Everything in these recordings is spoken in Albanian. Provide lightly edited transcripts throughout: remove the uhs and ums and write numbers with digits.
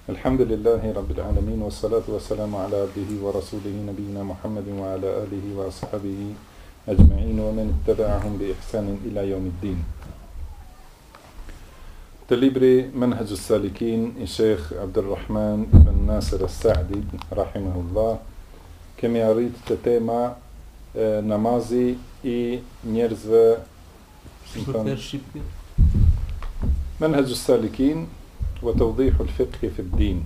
Alhamdulillahi Rabbil Alamin, wa salatu wa salamu ala abdihi wa rasulihi nabina Muhammedin wa ala alihi wa ashabihi ajma'in wa man ittaba'ahum bi ihsanin ila yawmiddin. Të libri Manhajus Salikin i Sheikh Abdulrahman ibn Nasir as-Sa'di rahimahullah, kemi arrit të tema namazi i njerëzve Manhajus Salikin wa tawdihu al-fiqhi fi ad-din.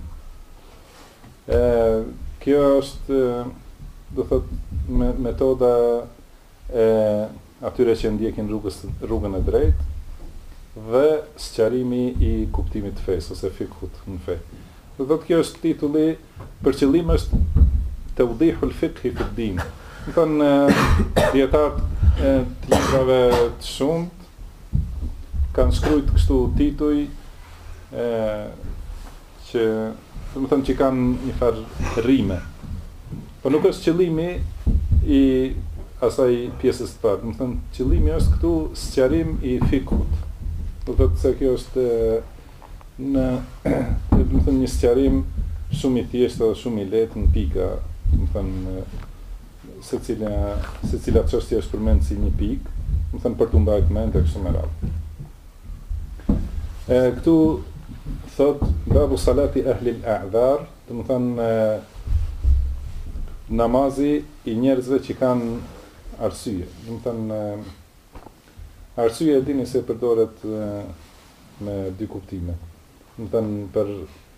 Kjo është, do thot, metoda e atyre që ndjekin rrugën e drejtë dhe sqarimi i kuptimit të fesë ose fikhut në fe. Do thot, kjo është titulli, për qëllim është tawdihu al-fiqhi fi ad-din. Do thon dietarët të librave të shumt kanë shkruajtur kështu tituj që do të thonë që kanë një farë rime. Po nuk është qëllimi i asaj pjesës të parë. Do të thonë qëllimi është këtu sqarim i fikhut. Do të thotë se kjo është do të thonë një sqarim shumë i thjeshtë dhe shumë i lehtë në pika. Do të thonë secila çështje është përmendur si një pikë, do të thonë për tu mbajtur mend e kështu me radhë. Këtu thot babu salati ahli al-a'dhar, do të thonë namazi i njerëzve që kanë arsye. Do të thonë arsye e dini se përdoret me dy kuptime. Do të thonë për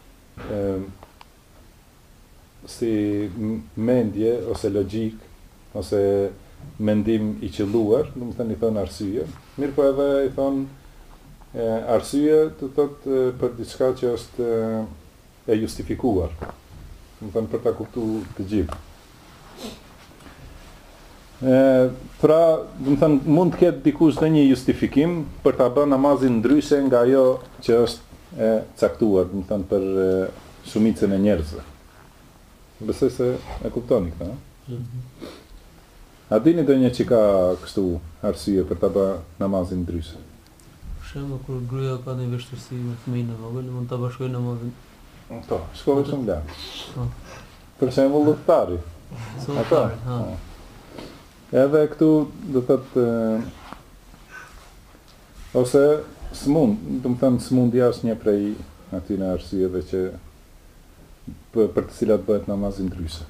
si mendje ose logjik ose mendim i qelluar, do të thonë i thon arsye. Mirë po edhe i thon arsye të thot për diçka që është e justifikuar. Do të thonë për ta kuptuar të gjithë. Pra, do të thonë mund të ketë dikush dhe një justifikim për ta bërë namazin ndryshe nga ajo që është e caktuar, do të thonë për shumicën e njerëzve. Besoj se e kuptoni këtë, a? A dini do një që ka kështu arsye për ta bërë namazin ndryshe? Kur gruaja ka një vështirësi me fëmijën e vogël, mund ta bashkojë namazin. Po, shkojë shumë lart. Për shembull udhëtari. Ata. Edhe këtu do thotë ose smund, do të thënë smundja është një prej atyre arsyeve që për të cilat bëhet namazi ndryshe.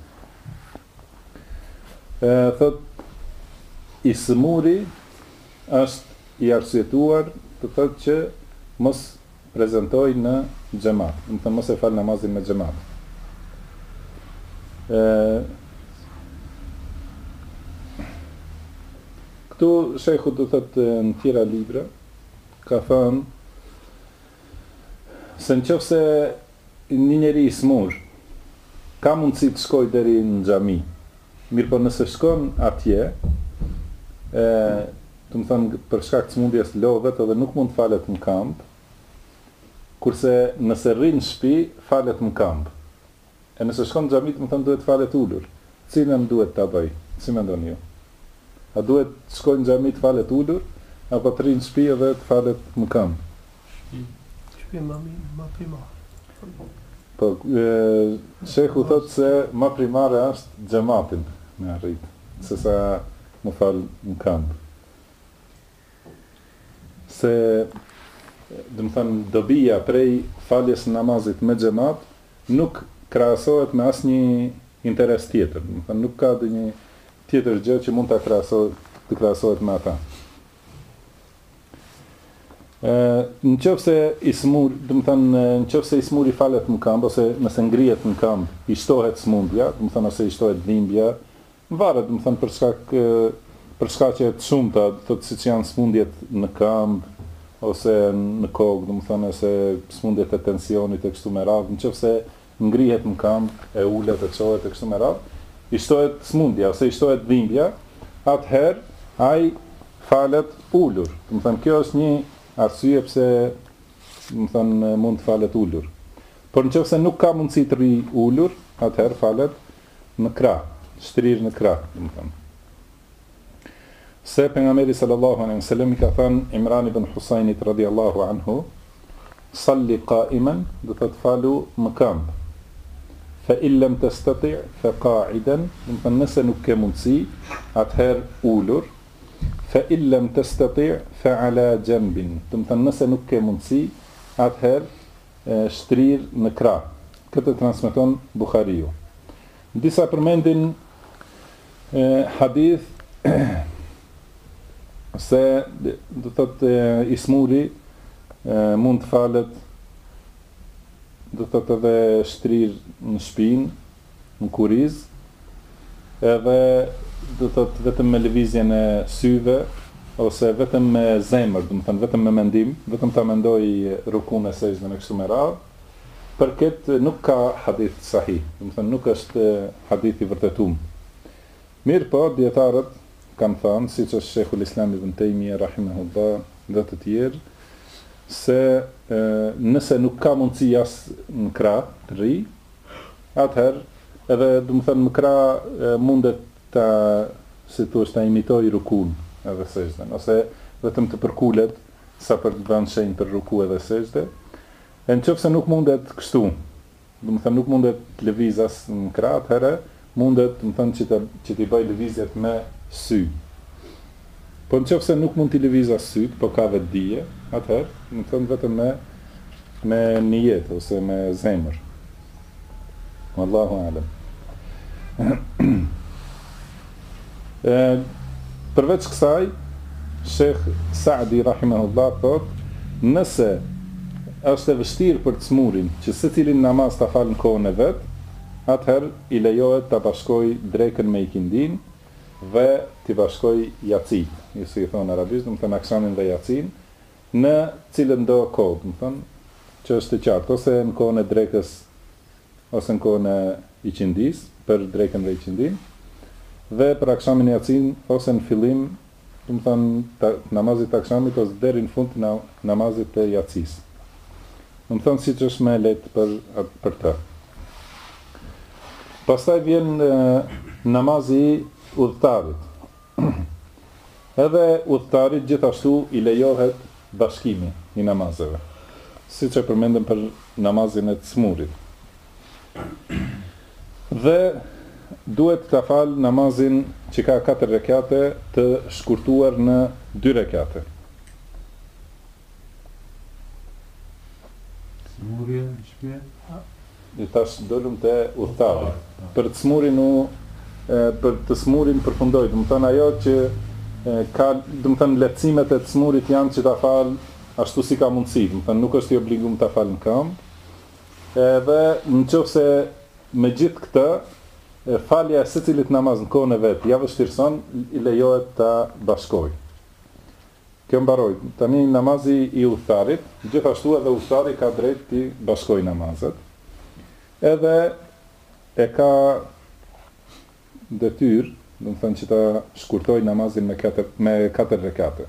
Thotë i smuri është i arsyetuar të thotë që mos prezantoj në xhamat, do të thonë mos e fal namazin me xhamat. Këtu shehu do thotë në tjera libra ka thënë se nëse një njeri i smur ka mundësi të shkojë deri në xhami, mirë po nëse shkon atje do të thonë për shkak të smundjes lodhet edhe nuk mund të falet në kamp, kurse nëse rrin në shtëpi falet në kamp. E nëse shkon në xhami, do të thonë duhet falet ulur. Cilën duhet ta bëj? Si mendoni ju? A duhet të shkojë në xhami të falet ulur apo të rrin në shtëpi edhe të falet në kamp? Shtëpi më primare. Po shehu thotë se më primare është xhamatin me arrit, sesa më fal në kamp. Se do të thënë dobia prej faljes namazit me xhamat nuk krahasohet me asnjë interes tjetër. Do të thënë nuk ka ndonjë tjetër gjë që mund ta krahasohet me ata. Nëse i smur, do të thënë nëse i smuri falet në kamp ose nëse ngrihet në kamp, i shtohet smundja, do të thënë ose i shtohet dhimbja, varet do të thënë për shkaqe të shumta, do të thotë siç janë smundjet në kamp ose në kokë, do të thonë se smundjet e tensionit e kështu me radhë, nëse ngrihet në kamp, e ulet e çohet e kështu me radhë, i shtohet smundja ose i shtohet dhimbja, atëherë ai falet ulur. Do të thonë kjo është një arsye pse do të thonë mund të falet ulur. Por nëse nuk ka mundësi të rri ulur, atëherë falet në krah, shtrir në krah, do të thonë. Se pejgamberi sallallahu alaihi wasallam i ka thënë Imran ibn Husajnit radhiyallahu anhu, salli qa'iman, do të falu më këmbë. Fa illam tastati' fa qa'idan, do të nëse nuk ke mundësi, atëherë ulur. Fa illam tastati' fa ala janbin, do të nëse nuk ke mundësi, atëherë shtrir në krah. Këtë transmeton Buhariu. Disa përmendin hadith se do thotë ismuri mund të falet, do thotë edhe shtrir në shpinë, në kuriz, edhe do thotë vetëm me lëvizjen e syve ose vetëm me zemër, do të thënë vetëm me mendim, vetëm ta mendoj rukun e sejdën e kështu me radhë. Për këtë nuk ka hadith sahih, do të thënë nuk është hadith i vërtetuar. Mirë po, dietarët kanë thënë, siç është Sheikhul Islam Ibn Taymija rahimahullah dhe të tjerë, se nëse nuk ka mundësi as në krah të ri, atëherë edhe do të thënë në krah mundet ta, si thua, ta imitoj rukun edhe sejdën, ose vetëm të përkulet sa për të vënë shenjë për ruku edhe sejdë. E nëse nuk mundet kështu, do të thënë nuk mundet të lëvizas në krah, atëherë mundet, do të thënë që t'i bëj lëvizjet me sy. Po nëse nuk mund t'i lëvizas syt, po ka vetë dije, atëherë, do të thënë vetëm me nijet ose me zemër. Wallahu a'lam. Përveç kësaj, Sheikh Saadi rahimahullah thotë, nëse është e vështirë për të smurin që secilin namaz ta falë në kohën e vet, atëherë i lejohet ta bashkoj drekën me ikindin dhe t'i bashkoj yacin, ju si i thonë arabisht, do të thënë akşamin dhe yacin, në cilën do kohë, do të thënë që është e qartë, ose në kohën e drekës ose në kohën e iqindis, për drekën dhe iqindin, dhe për akşamin e yacin ose në fillim, do të thënë namazit të akşamit ose deri në fund të namazit të yacis. Do të thënë siç është më lehtë për të. Pastaj vjen namazi i udhëtarit. Edhe udhëtarit gjithashtu i lejohet bashkimi i namazeve, siç e përmendëm për namazin e të smurit. Dhe duhet ta fal namazin që ka 4 rekate të shkurtuar në 2 rekate. Smurje, shpje? I tash dolëm te udhëtari. Për të smurin për të smurin përfundoj, do të thënë ajo që ka, do të thënë lehtësimet e të smurit janë që ta fal ashtu si ka mundësi, do të thënë nuk është i obliguar ta fal në këmbë. Edhe nëse me gjithë këtë falja e secilit namaz në kohën e vet ja vështirëson, i lejohet ta bashkoj. Kjo mbaroi. Tani namazi i udhëtarit, gjithashtu edhe udhëtari ka drejt të bashkoj namazet. Edhe e ka detyrë, do të thënë që ta shkurtoj namazin me 4 rekate.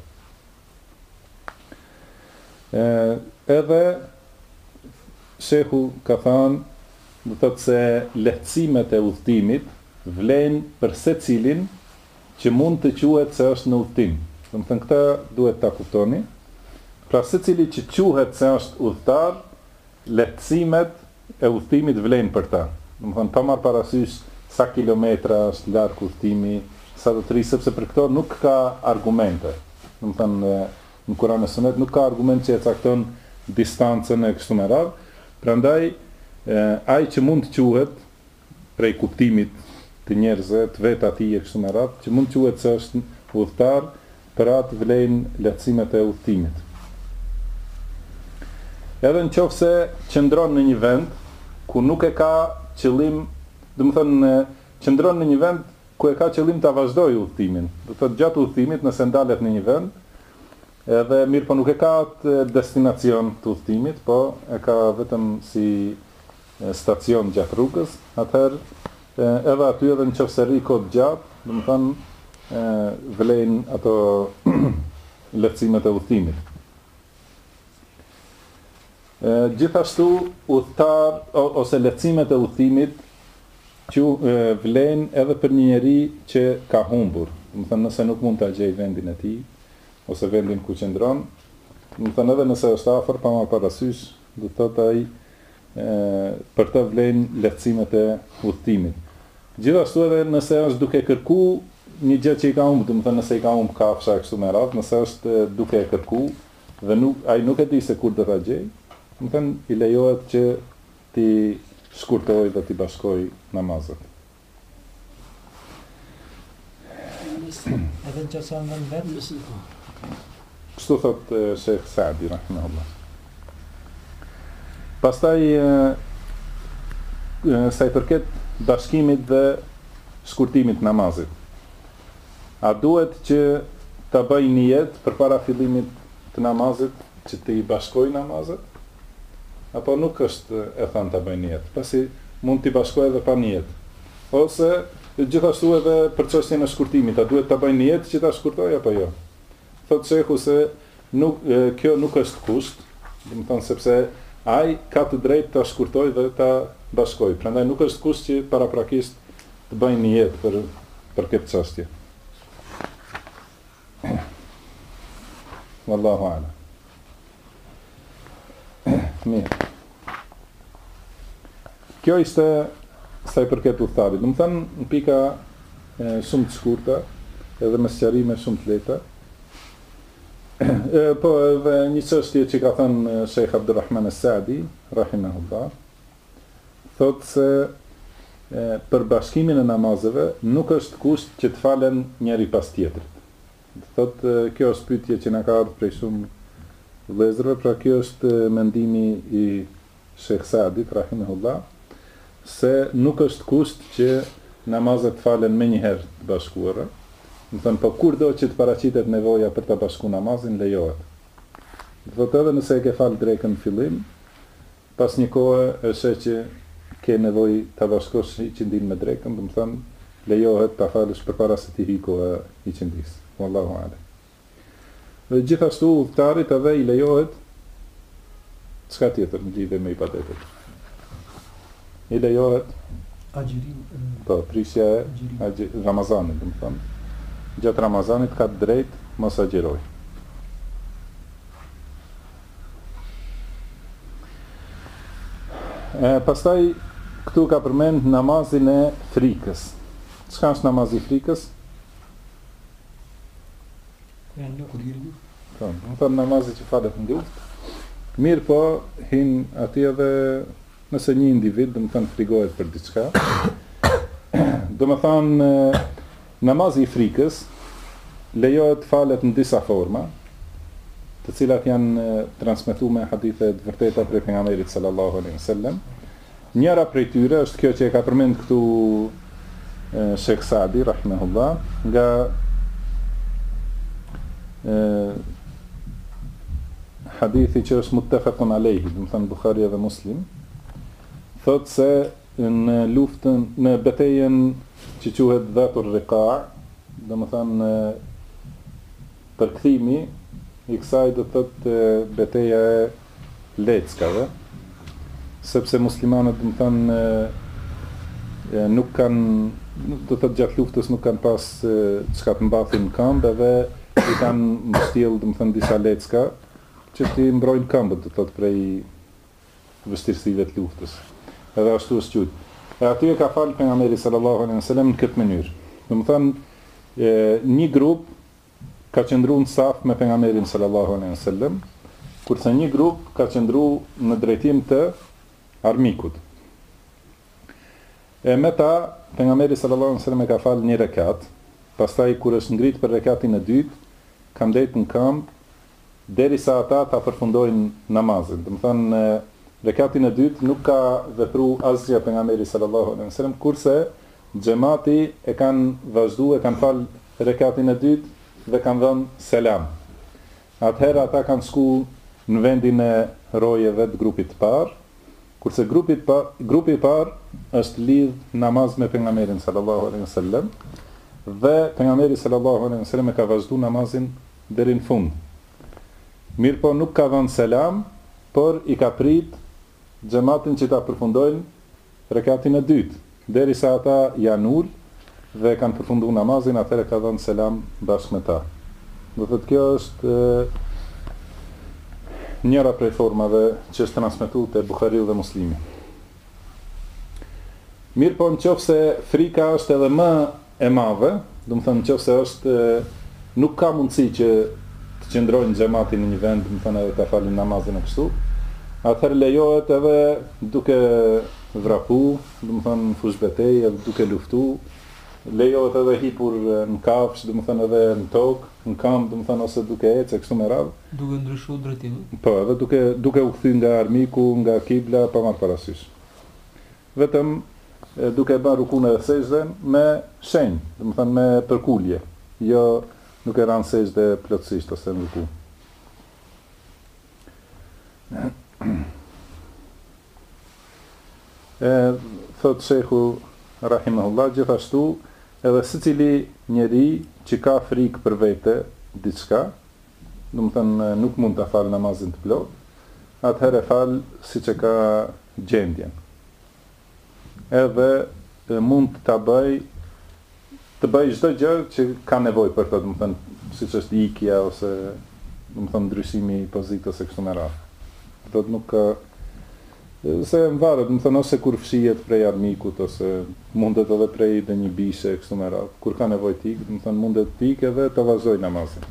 Edhe shehu ka thënë, do thotë se lehtësimet e udhëtimit vlen për secilin që mund të quhet se është në udhëtim. Do të thënë këtë duhet ta kuptoni. Pra secili që quhet se është udhëtar, lehtësimet e udhëtimit vlen për ta. Do të thënë pa marr parasysh sa kilometra është larg udhëtimi, sa do të rri, sepse për këto nuk ka argumente. Do të thënë në Kur'an e Sunet nuk ka argument që e cakton distancën e kështu me radhë. Prandaj ai që mund të quhet prej kuptimit të njerëzve, të vetë atij e kështu me radhë, që mund të quhet se është udhëtar, për atë vlejnë lehtësimet e udhëtimit. Edhe nëse qëndron në një vend ku nuk e ka qëllim, do të thënë qëndron në një vend ku e ka qëllim ta vazhdojë udhëtimin. Do të thotë gjatë udhëtimit nëse ndalet në një vend, edhe mirë po nuk e ka atë destinacion të udhëtimit, po e ka vetëm si stacion gjatë rrugës, atëherë edhe aty edhe nëse rri kohë gjatë, do të thënë vlejnë ato lehtësimet e udhëtimit. Gjithashtu udhëtar ose lehtësimet e udhëtimit që vlen edhe për një njeri që ka humbur, do të thënë nëse nuk mund ta gjej vendin e tij ose vendin ku qëndron, do të thënë edhe nëse është afër pa marrë parasysh, do të thotë ai për të vlen lehtësimet e udhëtimit. Gjithashtu edhe nëse është duke kërku një gjë që i ka humbur, do të thënë nëse i ka humbur kafsha kështu me radhë, nëse është duke e kërku dhe ai nuk e di se kur do ta gjej, do të thënë i lejohet që ti shkurtoj dhe ti bashkoj namazet. Edhe në qësa në vetë? Kështu thot Sheikh Saadi, rahimahullah. Pastaj sa i përket bashkimit dhe shkurtimit namazit. A duhet që ta bëj nijet përpara fillimit të namazit që të i bashkoj namazet? Apo nuk është e thënë ta bëj nijet, pasi mund t'i bashkoj edhe pa nijet. Ose gjithashtu edhe për çështjen e shkurtimit, a duhet ta bëj nijet që ta shkurtoj apo jo? Thotë shehu se kjo nuk është kusht, do të thonë sepse ai ka të drejtë ta shkurtoj dhe ta bashkoj. Prandaj nuk është kusht që paraprakisht të bëj nijet për këtë çështje. Wallahu a'lam. Mirë. Kjo ishte sa i përket udhëtarit. Do të thënë në pika shumë të shkurta, edhe me sqarime shumë të lehta. Po edhe një çështje që ka thënë Sheikh Abdulrahman As-Saadi, rahimahullah, thotë se për bashkimin e namazeve nuk është kusht që të falen njëri pas tjetrit. Thotë kjo është pyetje që na ka ardhur prej shumë vëllezërve, pra kjo është mendimi i Sheikh Saadit, rahimahullah, se nuk është kusht që namazet falen me njëherë të bashkuara. Do thënë, po kur do që të paraqitet nevoja për të bashku namazin, lejohet. Do thotë edhe nëse e ke falë drekën në fillim, pas një kohe është që ke nevojë ta bashkosh iqindin me drekën, do të thënë, lejohet ta falësh përpara se të hyjë koha e iqindis. Wallahu a'lam. Dhe gjithashtu udhëtarit edhe i lejohet çka tjetër në lidhje me ibadetet. I lejohet Agjirim. po prishja e Ramazanit, do të thënë. Gjatë Ramazanit ka të drejtë mos agjeroj. Pastaj këtu ka përmend namazin e frikës. Çka është namazi i frikës? Po, do të namazi që falet në luftë. Mirë po, hin aty edhe nëse një individ, do të thënë frigohet për diçka. Do të thënë namazi i frikës lejohet falet në disa forma, të cilat janë transmetuar me hadithe të vërteta prej pejgamberit sallallahu alaihi wasallam. Njëra prej tyre është kjo që e ka përmend këtu Sheikh Saadi rahimahullah, nga hadithi që është muttafaqun alayhi, do të thënë Buhari dhe Muslim, thotë se në luftën, në betejën që quhet Dhatur Riqa', do të thënë përkthimi i kësaj do të thotë betejë e leckave, sepse muslimanët do të thënë nuk kanë, do të thotë gjatë luftës nuk kanë pas çka të mbathin në këmbë, edhe i kanë mbështjellë do të thënë disa lecka që ti mbrojnë këmbët, do të thotë prej vështirësive të luftës. Edhe ashtu është qyt. E aty e ka falë pejgamberi sallallahu alaihi wasallam në këtë mënyrë. Do të thënë një grup ka qëndruar në saf me pejgamberin sallallahu alaihi wasallam, kurse një grup ka qëndruar në drejtim të armikut. Me ta pejgamberi sallallahu alaihi wasallam e ka falë një rekat, pastaj kur është ngrit për rekatin e dytë, ka mbet në këmbë derisa ata ta përfundojnë namazin. Do të thënë rekatin e dytë nuk ka vepruar asgjë pejgamberi sallallahu alaihi wasallam, kurse xhamati e kanë vazhduar, e kanë falë rekatin e dytë dhe kanë dhënë selam. Atëherë ata kanë shku në vendin e rojeve të grupit të parë, kurse grupi i parë është lidh namaz me pejgamberin sallallahu alaihi wasallam, dhe pejgamberi sallallahu alaihi wasallam e ka vazhduar namazin deri në fund. Mirë po nuk ka dhënë selam, por i ka prit xhamatin që ta përfundojnë rekatin e dytë, derisa ata janë ul dhe kanë përfunduar namazin, atëherë ka dhënë selam bashkë me ta. Do thotë kjo është njëra prej formave që është transmetuar te Buhariu dhe Muslimi. Mirë po nëse frika është edhe më e madhe, do të thënë nëse është nuk ka mundësi që të qëndrojnë xhamati në një vend, do të thënë edhe ta falin namazin e kështu, atëherë lejohet edhe duke vrapu, do të thënë fush betejë, duke luftu, lejohet edhe hipur në kafsh, do të thënë edhe në tokë, në kamp, do të thënë ose duke ecë kështu me radhë. Duke ndryshuar drejtimin. Po, edhe duke u kthy nga armiku, nga kibla, pa marrë parasysh. Vetëm duke bërë rukun edhe sejdën me shenjë, do të thënë me përkulje, jo nuk e ranë sejdë plotësisht ose në ruku. Thot Shehu rahimahullah, gjithashtu edhe secili njeri që ka frikë për vete diçka, do të thënë nuk mund ta falë namazin të plot, atëherë fal siç e ka gjendjen. Edhe mund të bëj çdo gjë që ka nevojë për to, do të thënë siç është ikja ose do të thënë ndryshimi i pozitës së kështu me radhë. Do të nuk ka se varet, do të thënë ose kur fshihet prej armikut ose mundet edhe prej dhe një bishe kështu me radhë. Kur ka nevojë të ikë, do të thënë mundet të ikë edhe të vazhdoj namazin.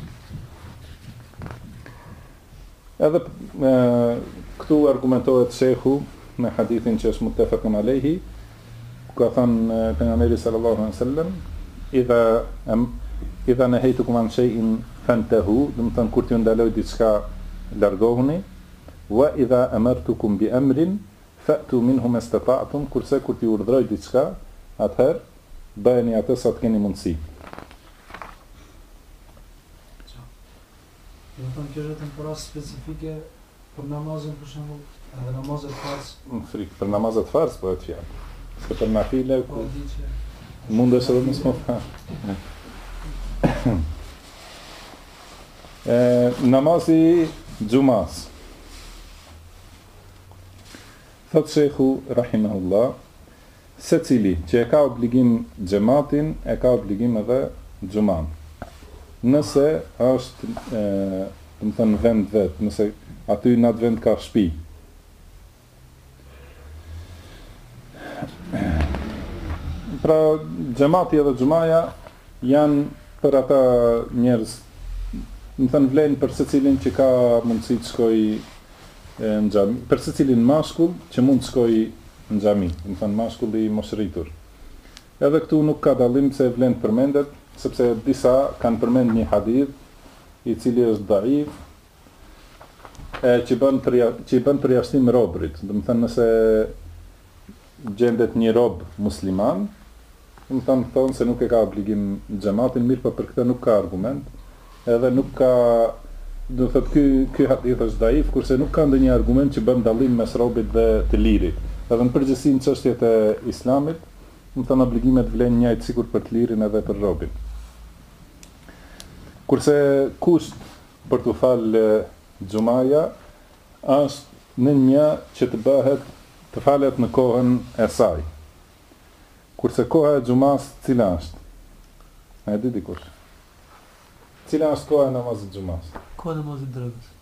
Edhe këtu argumentohet Shehu me hadithin që është muttafaqun alayhi, ka thënë pejgamberi sallallahu alaihi wasallam, idha nahaytukum an shay'in fantahu, do të thënë kur t'ju ndaloj diçka largohuni, wa idha amartukum bi amrin fa'tu minhu mastata'tum, kurse kur t'ju urdhroj diçka, atëherë bëheni atë sa të keni mundësi. Do të thonë kjo është një rast specifike për namazin për shembull, edhe namazet farz. Frikë për namazet farz po të fjalë. Se për nafile ku mundesh edhe mos më fa. Namazi xumas. Thot Shehu rahimahullah, secili që e ka obligim xhamatin, e ka obligim edhe xuman. Nëse është do të thënë vend vet, nëse aty në atë vend ka shtëpi. Pra xhamati edhe xumaja janë për ata njerëz, do të thënë vlen për secilin që ka mundësi të shkojë në xhami, për secilin mashkull që mund të shkojë në xhami, do të thënë mashkulli i moshritur. Edhe këtu nuk ka dallim se vlen përmendet, sepse disa kanë përmend një hadith i cili është daif, që bën përjashtim robrit, do të thënë nëse gjendet një rob musliman, do të thonë se nuk e ka obligim xhamatin, mirë, por për këtë nuk ka argument, edhe nuk ka, do të thotë ky hadith është daif, kurse nuk ka ndonjë argument që bën dallim mes robit dhe të lirit. Edhe në përgjithësi në çështjet e islamit, do të thonë obligimet vlen njëjtë sikur për të lirin edhe për robin. Kurse kusht për të falë xumaja është në një që të bëhet të falet në kohën e saj. Kurse koha e xumas cila është? A e di dikush? Cila është koha e namazit xumas? Koha e namazit drekës.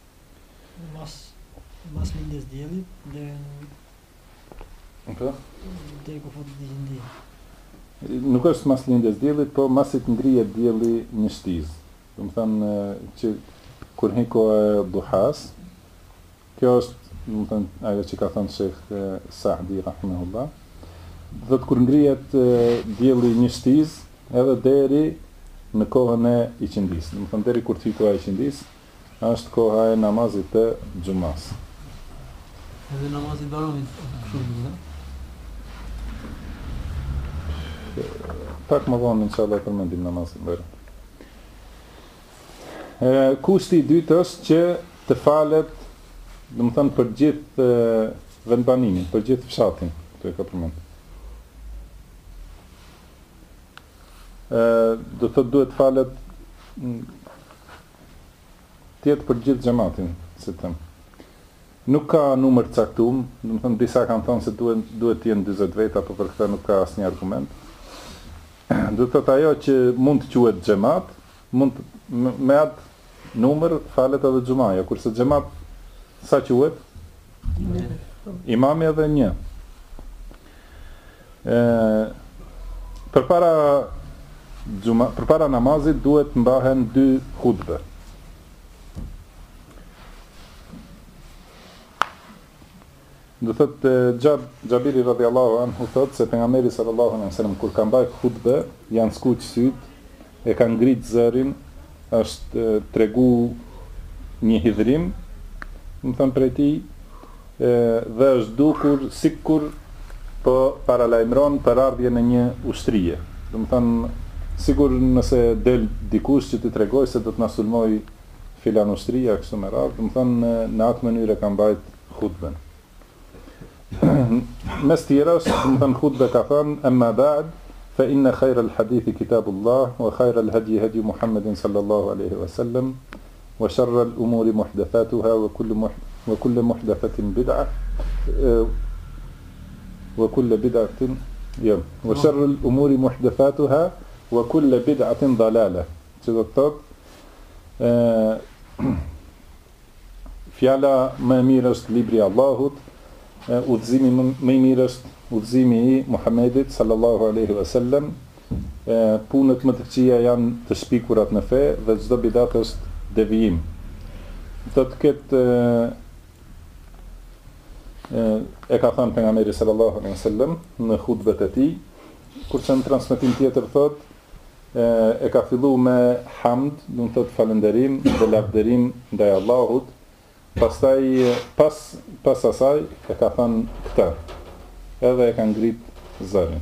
Mas lindjes diellit deri Po? deri kur futet dielli. Nuk është mas lindjes diellit, po masi të ngrihet dielli një shtiz. Do të thënë që kur hin koha e duhas, kjo është, do të thënë ajo që ka thënë Sheikh Saadi rahimahullah, do të kur ngrihet dielli një shtiz edhe deri në kohën e iqindis. Do të thënë deri kur të koha e iqindis, është koha e namazit të xumas. Edhe namazit baronit kështu duhet. Pak më vonë inshallah përmendim namazin baron. Kushti i dytë është që të falet, do të thënë për gjithë vendbanimin, për gjithë fshatin, këtu e ka përmendur. Do të thotë duhet falet tjetë për gjithë xhamatin, si të them. Nuk ka numër të caktuar, do të thënë disa kanë thënë se duhet të jenë 40 veta, por për këtë nuk ka asnjë argument. Do të thotë ajo që mund të quhet xhamat, mund me atë numër falet edhe xumaja, kurse xhamat sa quhet? Imami edhe një. Përpara namazit duhet mbahen 2 hutbe. Do thotë Xhabiri radhiyallahu anhu thotë se pejgamberi sallallahu alaihi wasallam kur ka mbajt hutbe, janë skuq syt, e ka ngrit zërin, është tregu një hidhrim, më thënë prej tij, dhe është dukur sikur po paralajmëron për ardhjen e një ushtrie. Do të thënë sigur nëse del dikush që t'i tregoj se do të na sulmoj filan ushtria kështu me radhë, do të thënë në atë mënyrë ka mbajt hutben. Mes tjerash, do të thënë hutbe ka thënë amma ba'd fa inna khayra al-hadithi kitabullah wa khayra al-hadi hadi Muhammedin sallallahu alaihi wasallam wa sharra al-umuri muhdathatuha wa kullu muhdathatin bid'ah wa kullu bid'atin wa sharra al-umuri muhdathatuha wa kullu bid'atin dalalah. Që do të thotë fjala më e mirë është libri i Allahut, udhëzimi më i mirë është udhëzimi i Muhamedit sallallahu alaihi wasallam, punët më të këqija janë të shpikurat në fe dhe çdo bidat është devijim. Do të ketë e ka thënë pejgamberi sallallahu alaihi wasallam në hutbet e tij, kurse në transmetim tjetër thotë e ka filluar me hamd, do të thotë falënderim dhe lavdërim ndaj Allahut. Pastaj pas asaj e ka thënë këtë, edhe e ka ngrit zërin.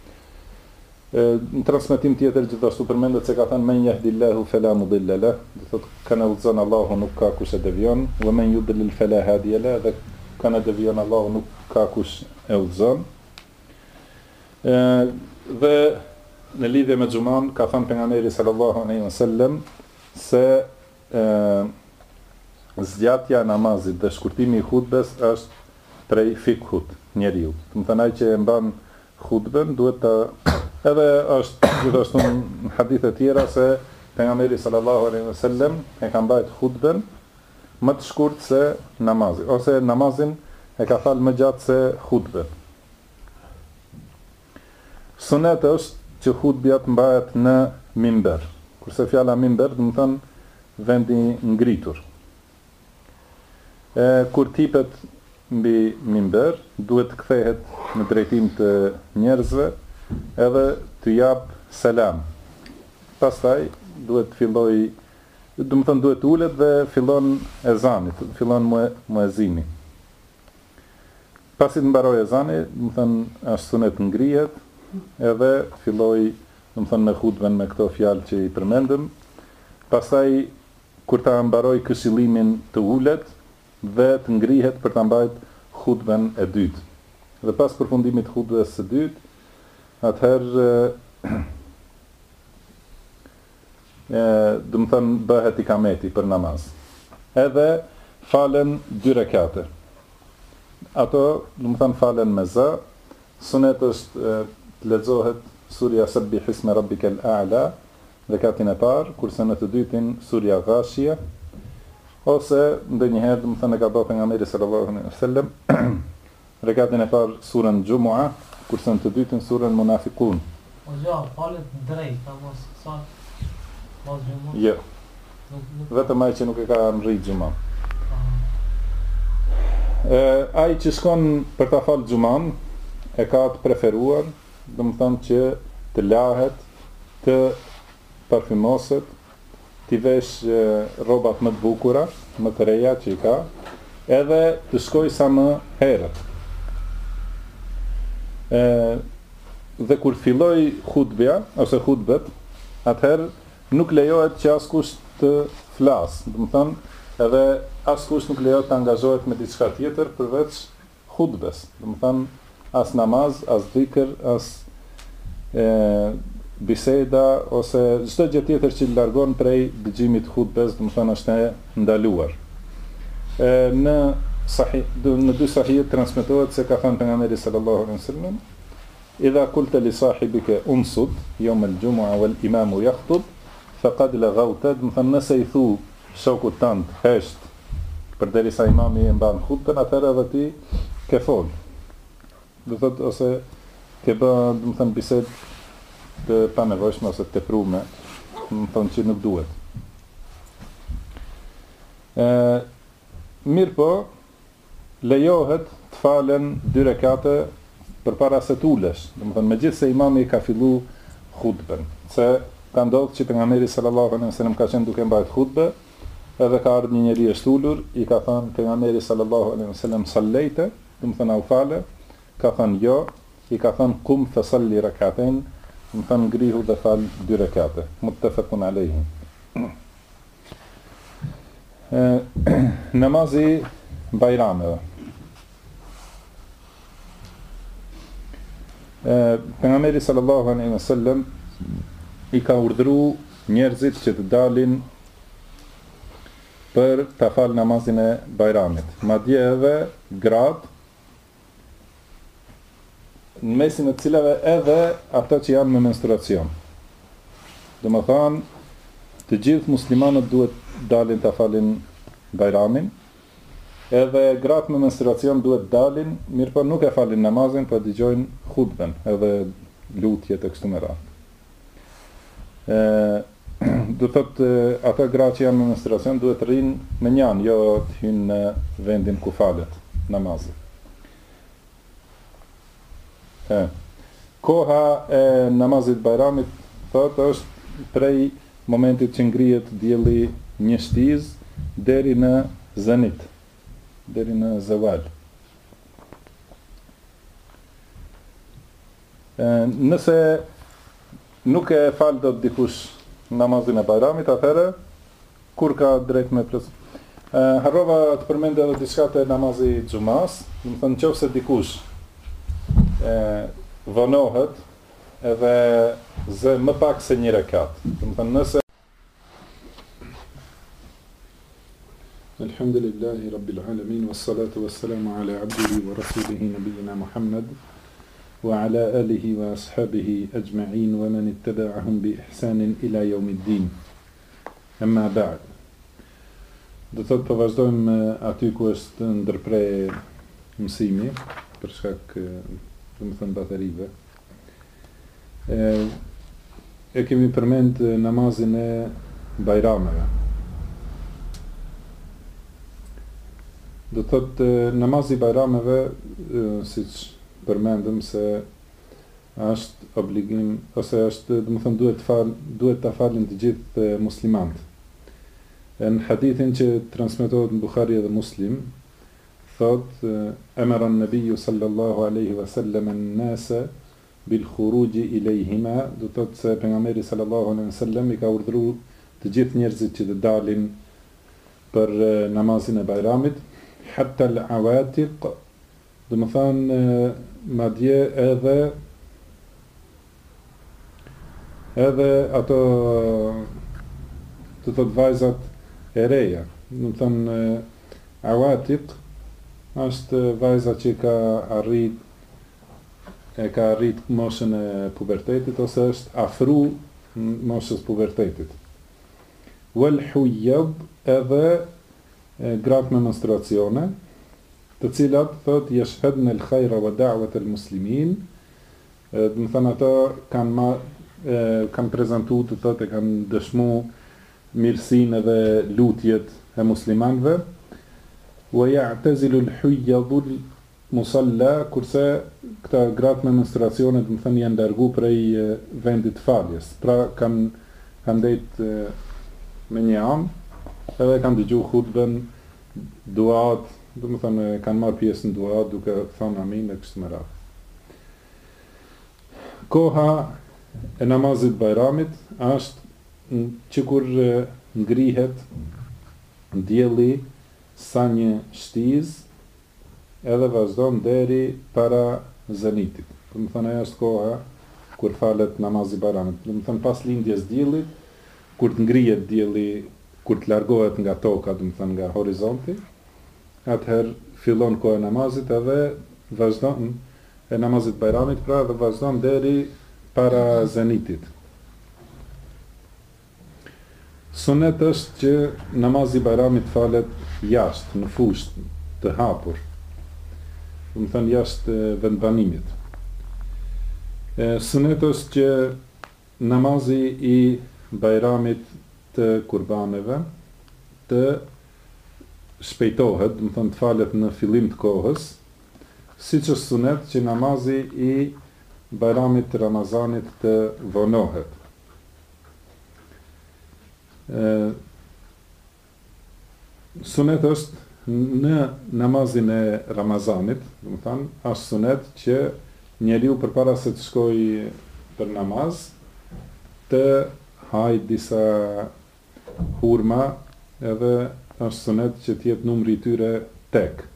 Në transmetim tjetër gjithashtu përmendet se ka thënë men yahdillahu fala mudilla lah, do thotë kana udhzon Allahu nuk ka kush e devijon, wa men yudlil fala hadiya lah, dhe kana devijon Allahu nuk ka kush e udhzon. Dhe në lidhje me xhuman ka thënë pejgamberi sallallahu alaihi wasallam se zgjatja e namazit dhe shkurtimi i hutbes është prej fikhut njeriu. Do të thënë ai që e mban hutben duhet ta edhe është gjithashtu në hadithe tjera se pejgamberi sallallahu alaihi wasallam e ka mbajt hutben më të shkurt se namazi, ose namazin e ka falë më gjatë se hutben. Sunet është që hutbja të mbahet në mimber, kurse fjala mimber do të thënë vendi ngritur. Kur tipet mbi mimber, duhet të kthehet në drejtim të njerëzve edhe të jap selam. Pastaj duhet të filloj, do të thënë duhet ulet dhe fillon ezani, fillon muezini. Pasi të mbaroj ezani, do të thënë as sunet ngrihet edhe filloj, do të thënë në hutben me këto fjalë që i përmendëm. Pastaj kur ta mbaroj këshillimin të ulet dhe të ngrihet për ta mbajt hutben e dytë. Dhe pas përfundimit hutbes së dytë, atëherë do të thënë bëhet ikameti për namaz. Edhe falen 2 rekate. Ato do të thënë falen me zë, sunet është të lexohet surja Sabbih isma rabbikal a'la, rekatin e parë, kurse në të dytin surja Ghashia, ose ndonjëherë do të thënë ka bërë pejgamberi sallallahu alaihi wasallam rekatin e parë surën Jumu'a, kurse në të dytin surën Munafiqun. O ja, falet drejt, mos sa mos Jumu'a. Jo. Vetëm ai që nuk e ka rrit Jumu'a. Ai që shkon për ta falë Jumu'an e ka të preferuar, do të thënë që të lahet, të parfymoset, t'i vesh rrobat më të bukura, më të reja që i ka, edhe të shkoj sa më herët. Dhe kur filloj hutbja, ose hutbet, atëherë nuk lejohet që askush të flasë, do të thënë, edhe askush nuk lejohet të angazhohet me diçka tjetër përveç hutbes, do të thënë, as namaz, as dhikr, as biseda ose çdo gjë tjetër që largon prej dëgjimit hutbes, do të thënë është e ndaluar. Në dy sahih transmetohet se ka thënë pejgamberi sallallahu alaihi wasallam: "Idha qulta li sahibika unsud yawm al-jum'a wal imam yakhutub faqad laghawta", do të thënë nëse i thu shokut tënd hesht përderisa imami e mban hutbën, atëherë edhe ti ke fol. Do thot ose ke bë, do të thënë, bisedë të panevojshme ose të teprume, do të thonë që nuk duhet. Mirë po, lejohet të falen 2 rekate përpara se të ulesh. Do të thënë, megjithse imami ka fillu hutbën, se ka ndodhur që pejgamberi sallallahu alaihi wasallam ka qenë duke mbajtur hutbë, edhe ka ardhur një njeri e shtulur, i ka thënë pejgamberi sallallahu alaihi wasallam sallejte, do të thënë au fale, ka thënë jo, i ka thënë kum fasalli rakatain, do të thënë ngrihu dhe fal 2 rekate. Muttafaqun alayhi. Namazi bajrameve. Pejgamberi sallallahu alaihi wasallam i ka urdhëruar njerëzit që të dalin për ta fal namazin e bajramit. Madje edhe gratë, në mesin e cilave edhe ata që janë me menstruacion. Domethënë, të gjithë muslimanët duhet dalin ta falin bajramin, edhe gratë me menstruacion duhet dalin, mirë po nuk e falin namazin, po dëgjojnë hutbën, edhe lutjet e kështu me radhë. Do thotë ata gratë që janë me menstruacion duhet të rrinë me njanë, jo të hynë në vendin ku falet namazi. Koha e namazit bajramit thotë është prej momentit që ngrihet dielli një shtiz deri në zenit, deri në zawal. Nëse nuk e fal dot dikush namazin e bajramit, atëherë kur ka drejt me pres. Harrova të përmend edhe diçka te namazi xumas, do të thënë nëse dikush vonohet edhe zë më pak se 1 rekat. Do të thënë nëse Alhamdulillahi Rabbil Alamin, wassalatu wassalamu ala abdihi wa rasulihi nabiyina Muhammad wa ala alihi wa ashabihi ajma'in wa man ittaba'ahum bi ihsanin ila yawmiddin. Amma ba'd. Do të thotë po vazhdojmë aty ku është ndërprer mësimi për shkak do të thënë baterive. E kemi përmend namazin e bajrameve. Do të thotë namazi i bajrameve, siç përmendëm se është obligim ose është, do të thënë, duhet ta falin të gjithë muslimanët. Në hadithin që transmetohet në Buhari dhe Muslim, thot amara an-nabiyyu sallallahu alaihi wasallam an-nasa bil khuruj ilayhima, do të thotë se pejgamberi sallallahu alaihi wasallam i ka urdhëruar të gjithë njerëzit që të dalin për namazin e bajramit, hatta al-awatiq, do të thonë madje edhe ato të thotë vajzat e reja, do të thonë awatiq është vajza që ka arrit moshën e pubertetit ose është afru moshës pubertetit. Wal huyyab, edhe gratë me menstruacione, të cilat thot yashhadna al-khayra wa da'wat al-muslimin, do të thonë ato kanë prezantuar, të thotë kanë dëshmuar mirësinë edhe lutjet e muslimanëve. Wa ya'tazilu al-huyyadu al-musalla, kurse këta gratë me menstruacione, do të thënë, janë largu prej vendit faljes. Pra kanë ndejt me një anë, edhe kanë dëgjuar hutbën, duat, do të thënë kanë marrë pjesë në duat duke thënë amin e kështu me radhë. Koha e namazit bajramit është që kur ngrihet dielli sa një shtiz, edhe vazhdon deri para zenitit. Do të thënë ajo është koha kur falet namazi bajramit. Do të thënë pas lindjes diellit, kur të ngrihet dielli, kur të largohet nga toka, do të thënë nga horizonti, atëherë fillon koha e namazit edhe vazhdon e namazit bajramit, pra dhe vazhdon deri para zenitit. Sunet është që namazi bajramit falet jashtë, në fushë të hapur, do të thënë jashtë vendbanimit. Sunet është që namazi i bajramit të kurbaneve të shpejtohet, do të thënë të falet në fillim të kohës, siç është sunet që namazi i bajramit të Ramazanit të vonohet. Sunet është në namazin e Ramazanit, do të thënë, është sunet që njeriu përpara se të shkojë për namaz, të hajë disa hurma, edhe është sunet që të jetë numri i tyre tek.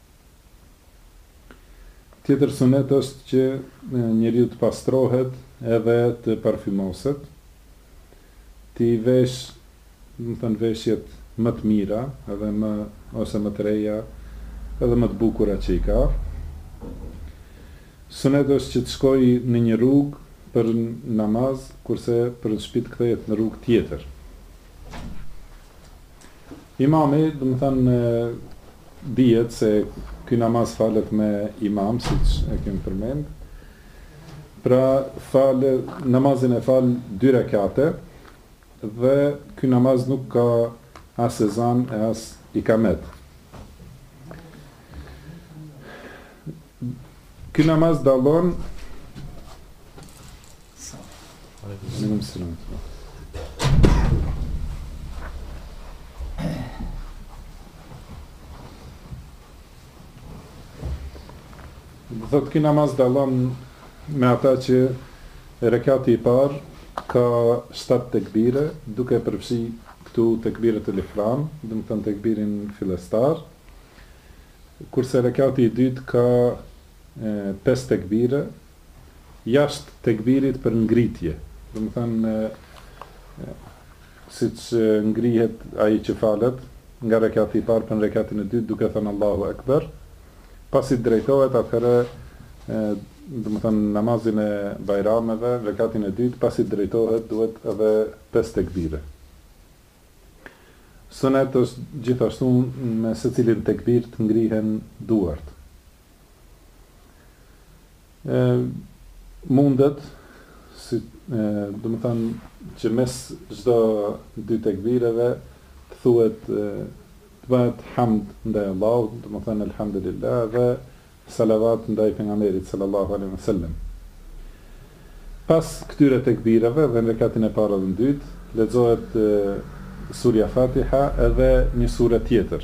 Tjetër sunet është që njeriu të pastrohet edhe të parfymoset, të i vesh, do të thënë, veshjet më të mira, edhe ose më të reja, edhe më të bukura që i ka. Sunet është që të shkoj në një rrugë për namaz, kurse për në shtëpi të kthehet në rrugë tjetër. Imami, do të thënë, dihet se ky namaz falet me imam, siç e kemi përmend. Pra namazin e fal 2 rekate, dhe ky namaz nuk ka as ezan e as ikamet. Ky namaz dallon Thot ky namaz dallon me ata që rekati i parë ka 7 tekbire, duke përfshi këtu tekbiret e ihram, do të thënë tekbirin fillestar, kurse rekati i dytë ka 5 tekbire, jashtë tekbirit për ngritje, do të thënë siç ngrihet ai që falet nga rekati i parë për rekatin e dytë, duke thënë Allahu Akbar, pasi drejtohet atëherë, do të thënë namazin e bajrameve, rekatin e dytë, pasi drejtohet duhet edhe 5 tekbire. Sunet është gjithashtu me secilin tekbir të ngrihen duart. Mundet, do të thënë që mes çdo 2 tekbireve të thuhet, të bëhet hamd ndaj Allahut, do të thënë elhamdulillah, dhe salavat ndaj pejgamberit sallallahu alaihi wasallam. Pas këtyre tekbireve dhe në rekatin e parë dhe në dytë, lexohet surja Fatiha edhe një sure tjetër.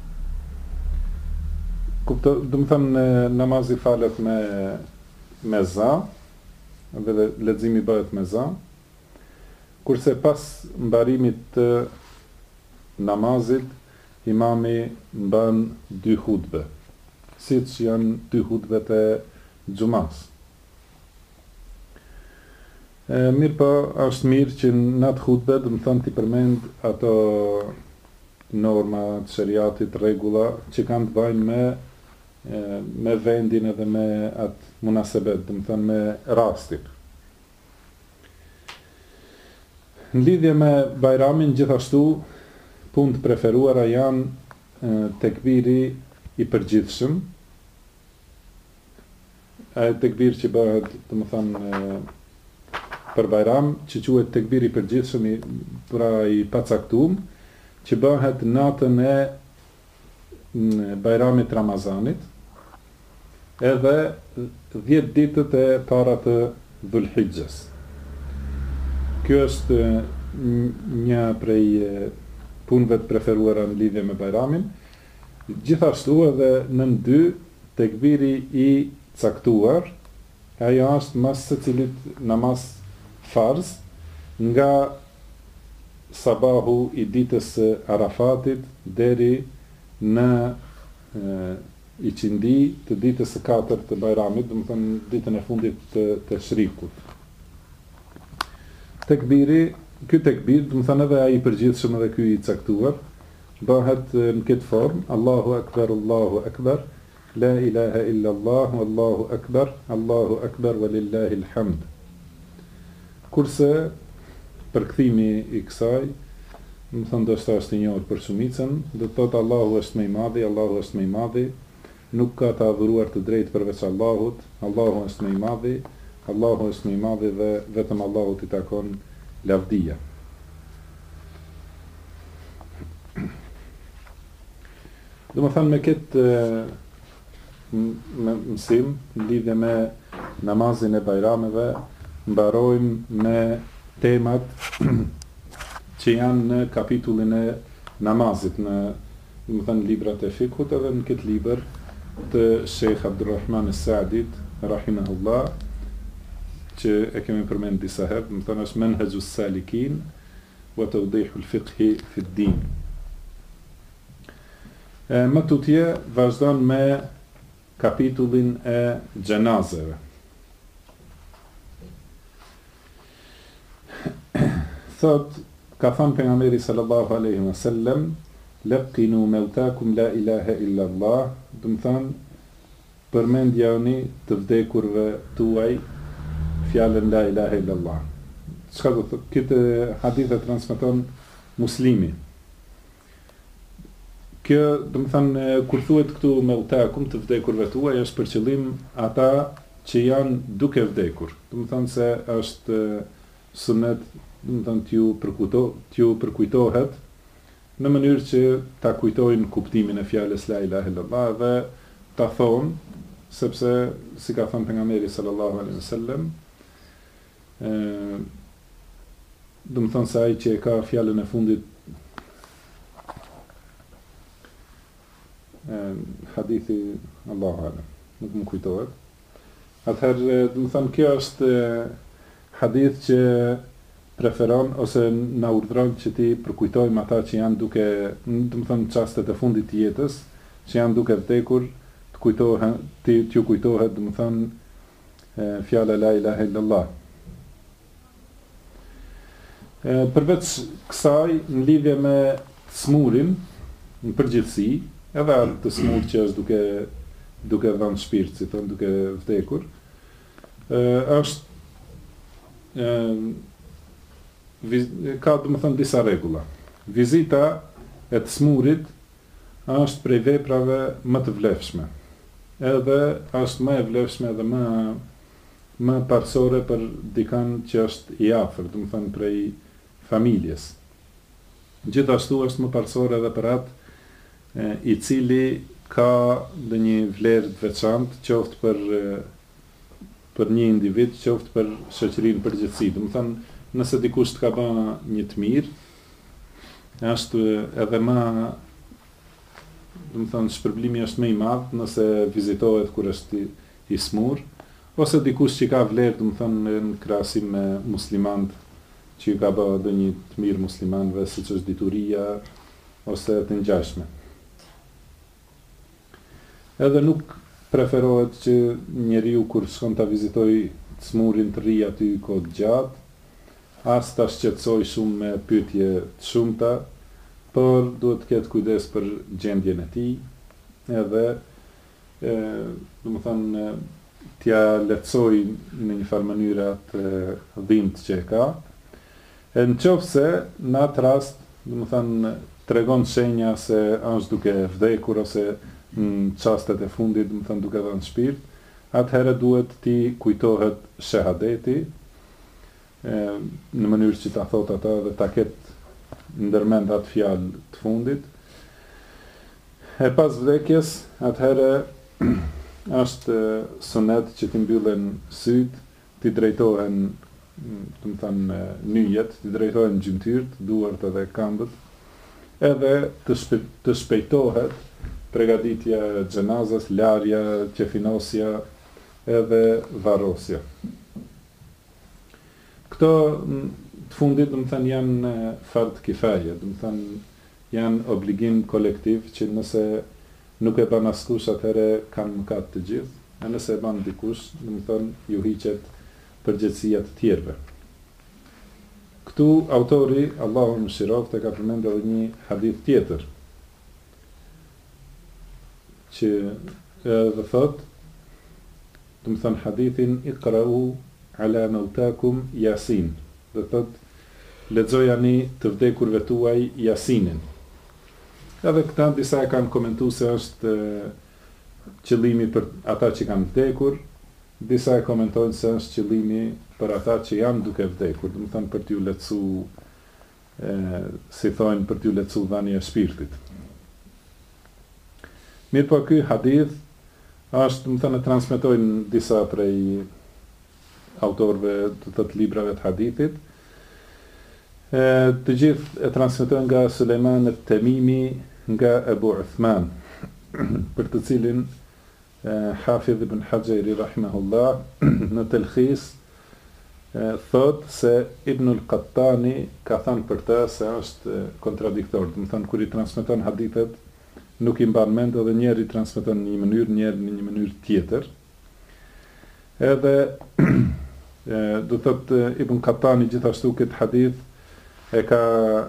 Do të thënë namazi falet me za, dhe leximi bëhet me za, kurse pas mbarimit të namazit, imami mban 2 hutbe, siç janë 2 hutbet e xumas. Mirë po, është mirë që në atë hutbe, do të thënë, t'i përmend ato norma të shariatit, rregulla që kanë të bëjnë me vendin edhe me atë munasebet, do të thënë me rastin. Në lidhje me bajramin, gjithashtu, punë të preferuara janë tekbiri i përgjithshëm, ai tekbir që bëhet, do të thënë, për bajram, që quhet tekbir i përgjithshëm, pra i pacaktuar, që bëhet natën e bajramit Ramazanit, edhe 10 ditët e para të Dhulhijhes. Kjo është një prej punëve të preferuara në lidhje me bajramin. Gjithashtu edhe nën 2 tekbiri i caktuar, ajo është mas secilit namaz farz, nga sabahu i ditës së Arafatit deri në iqindi të ditës së 4 të bajramit, do të thënë ditën e fundit të shrikut. Ky tekbir, do të thënë edhe ai i përgjithshëm edhe ky i caktuar, bëhet në këtë formë: Allahu Akbar, la ilaha illa Allah, Allahu Akbar walillahi alhamd. Kurse përkthimi i kësaj më thënë do është i njohur për shumicën, do të thotë Allahu është më i madhi, Allahu është më i madhi, nuk ka të adhuruar të drejtë përveç Allahut, Allahu është më i madhi, Allahu është më i madhi dhe vetëm Allahut i takon lavdia. Do më thënë me këtë mësim, në lidhje me namazin e bajrameve, mbarojmë me temat që janë në kapitullin e namazit, në më thënë librat e fikut, edhe në këtë libër të Sheikh Abdurrahman As-Saadit, rahimahullah, që e kemi përmend disa herë, më thënë është Manhajus Salikin, wa Tawdihul Fiqhi fi d-Din. Më tutje vazhdon me kapitullin e gjenazeve. Thot, ka thënë pejgamberi sallallahu alaihi wasallam, laqinu mautakum la ilaha illa Allah, do të thënë përmendjani të vdekurve tuaj fjalën la ilaha illa Allah. Çka do të thotë? Këtë hadith e transmeton Muslimi. Kjo, do të thënë, kur thuhet këtu mautakum të vdekurve tuaj, është për qëllim ata që janë duke vdekur. Do të thënë se është sunet, do të thënë t'ju përkujtohet në mënyrë që ta kujtojnë kuptimin e fjalës la ilaha illallah dhe ta thonë, sepse si ka thënë pejgamberi sallallahu alaihi wasallam, do të thënë se ai që e ka fjalën e fundit hadithi Allahu alem, nuk më kujtohet. Atëherë, do të thënë, kjo është hadith që preferon ose na urdhron që ti përkujtojmë ata që janë duke, do të thënë, çastet e fundit të jetës, që janë duke vdekur, të kujtohen, t'ju kujtohet, do të thënë, fjala la ilaha illallah. Përveç kësaj, në lidhje me smurin, në përgjithësi, edhe atë të smur që është duke dhënë shpirt, si thonë, duke vdekur, është ka, do të thënë, disa rregulla. Vizita e të smurit është prej veprave më të vlefshme. Edhe është më e vlefshme edhe më parësore për dikan që është i afër, do të thënë, prej familjes. Gjithashtu është më parësore edhe për atë i cili ka dhe një vlerë të veçantë, qoftë për një individ, qoftë për shoqërinë përgjithësi. Do të thënë, nëse dikush të ka bërë një të mirë, është edhe më, do të thënë, shpërblimi është më i madh nëse vizitohet kur është i smur, ose dikush që ka vlerë, do të thënë, në krahasim me muslimanët, që ju ka bërë edhe një të mirë muslimanëve, siç është dituria ose të ngjashme. Edhe nuk preferohet që njeriu kur shkon ta vizitoj të smurin të rri aty kohë gjatë, as ta shqetësoj shumë me pyetje të shumta, por duhet të ketë kujdes për gjendjen e tij, edhe do të thënë t'ja lehtësoj në një farë mënyrë atë dhimbje që e ka. Nëse në atë rast, do të thënë, tregon shenja se është duke vdekur ose në çastet e fundit, do të thënë, duke dhënë shpirt, atëherë duhet t'i kujtohet shahadeti në mënyrë që ta thot ata dhe ta ketë ndërmend atë fjalë të fundit. E pas vdekjes, atëherë është sunet që t'i mbyllen syt, t'i drejtohen, do të thënë, nyjet, t'i drejtohen gjymtyrt, duart edhe këmbët, edhe të shpejtohet pregaditja e xhenazës, larja, qefinosja edhe varrosja. Këto të fundit, do të thënë, janë fard kifaje, do të thënë, janë obligim kolektiv që nëse nuk e bën askush, atëherë kanë mëkat të gjithë, e nëse e bën dikush, do të thënë, ju hiqet përgjegjësia të tjerëve. Këtu autori, Allahu mëshiroft, e ka përmendur edhe një hadith tjetër, që dhe thot, do të thënë hadithin iqra'u ala mautakum Yasin. Dhe thot, lexojani të vdekurve tuaj Jasinin. Edhe këta disa e kanë komentuar se është qëllimi për ata që kanë vdekur, disa e komentojnë se është qëllimi për ata që janë duke vdekur, do të thënë për t'ju lehtësu, si thonë, për t'ju lehtësu dhënia e shpirtit. Mirë po ky hadith është, do të thënë, transmetojnë disa prej autorëve të librave të hadithit. Të gjithë e transmetojnë nga Sulejman at-Tamimi, nga Abu Uthman, për të cilin Hafidh ibn Hajari rahimahullah në Telkhis thot se Ibn al-Qattani ka thënë për të se është kontradiktor. Do të thënë kur i transmeton hadithet nuk i mban mend, edhe njëri transmeton në një mënyrë, njëri në një mënyrë tjetër. Edhe do thotë Ibn Qattani gjithashtu këtë hadith e ka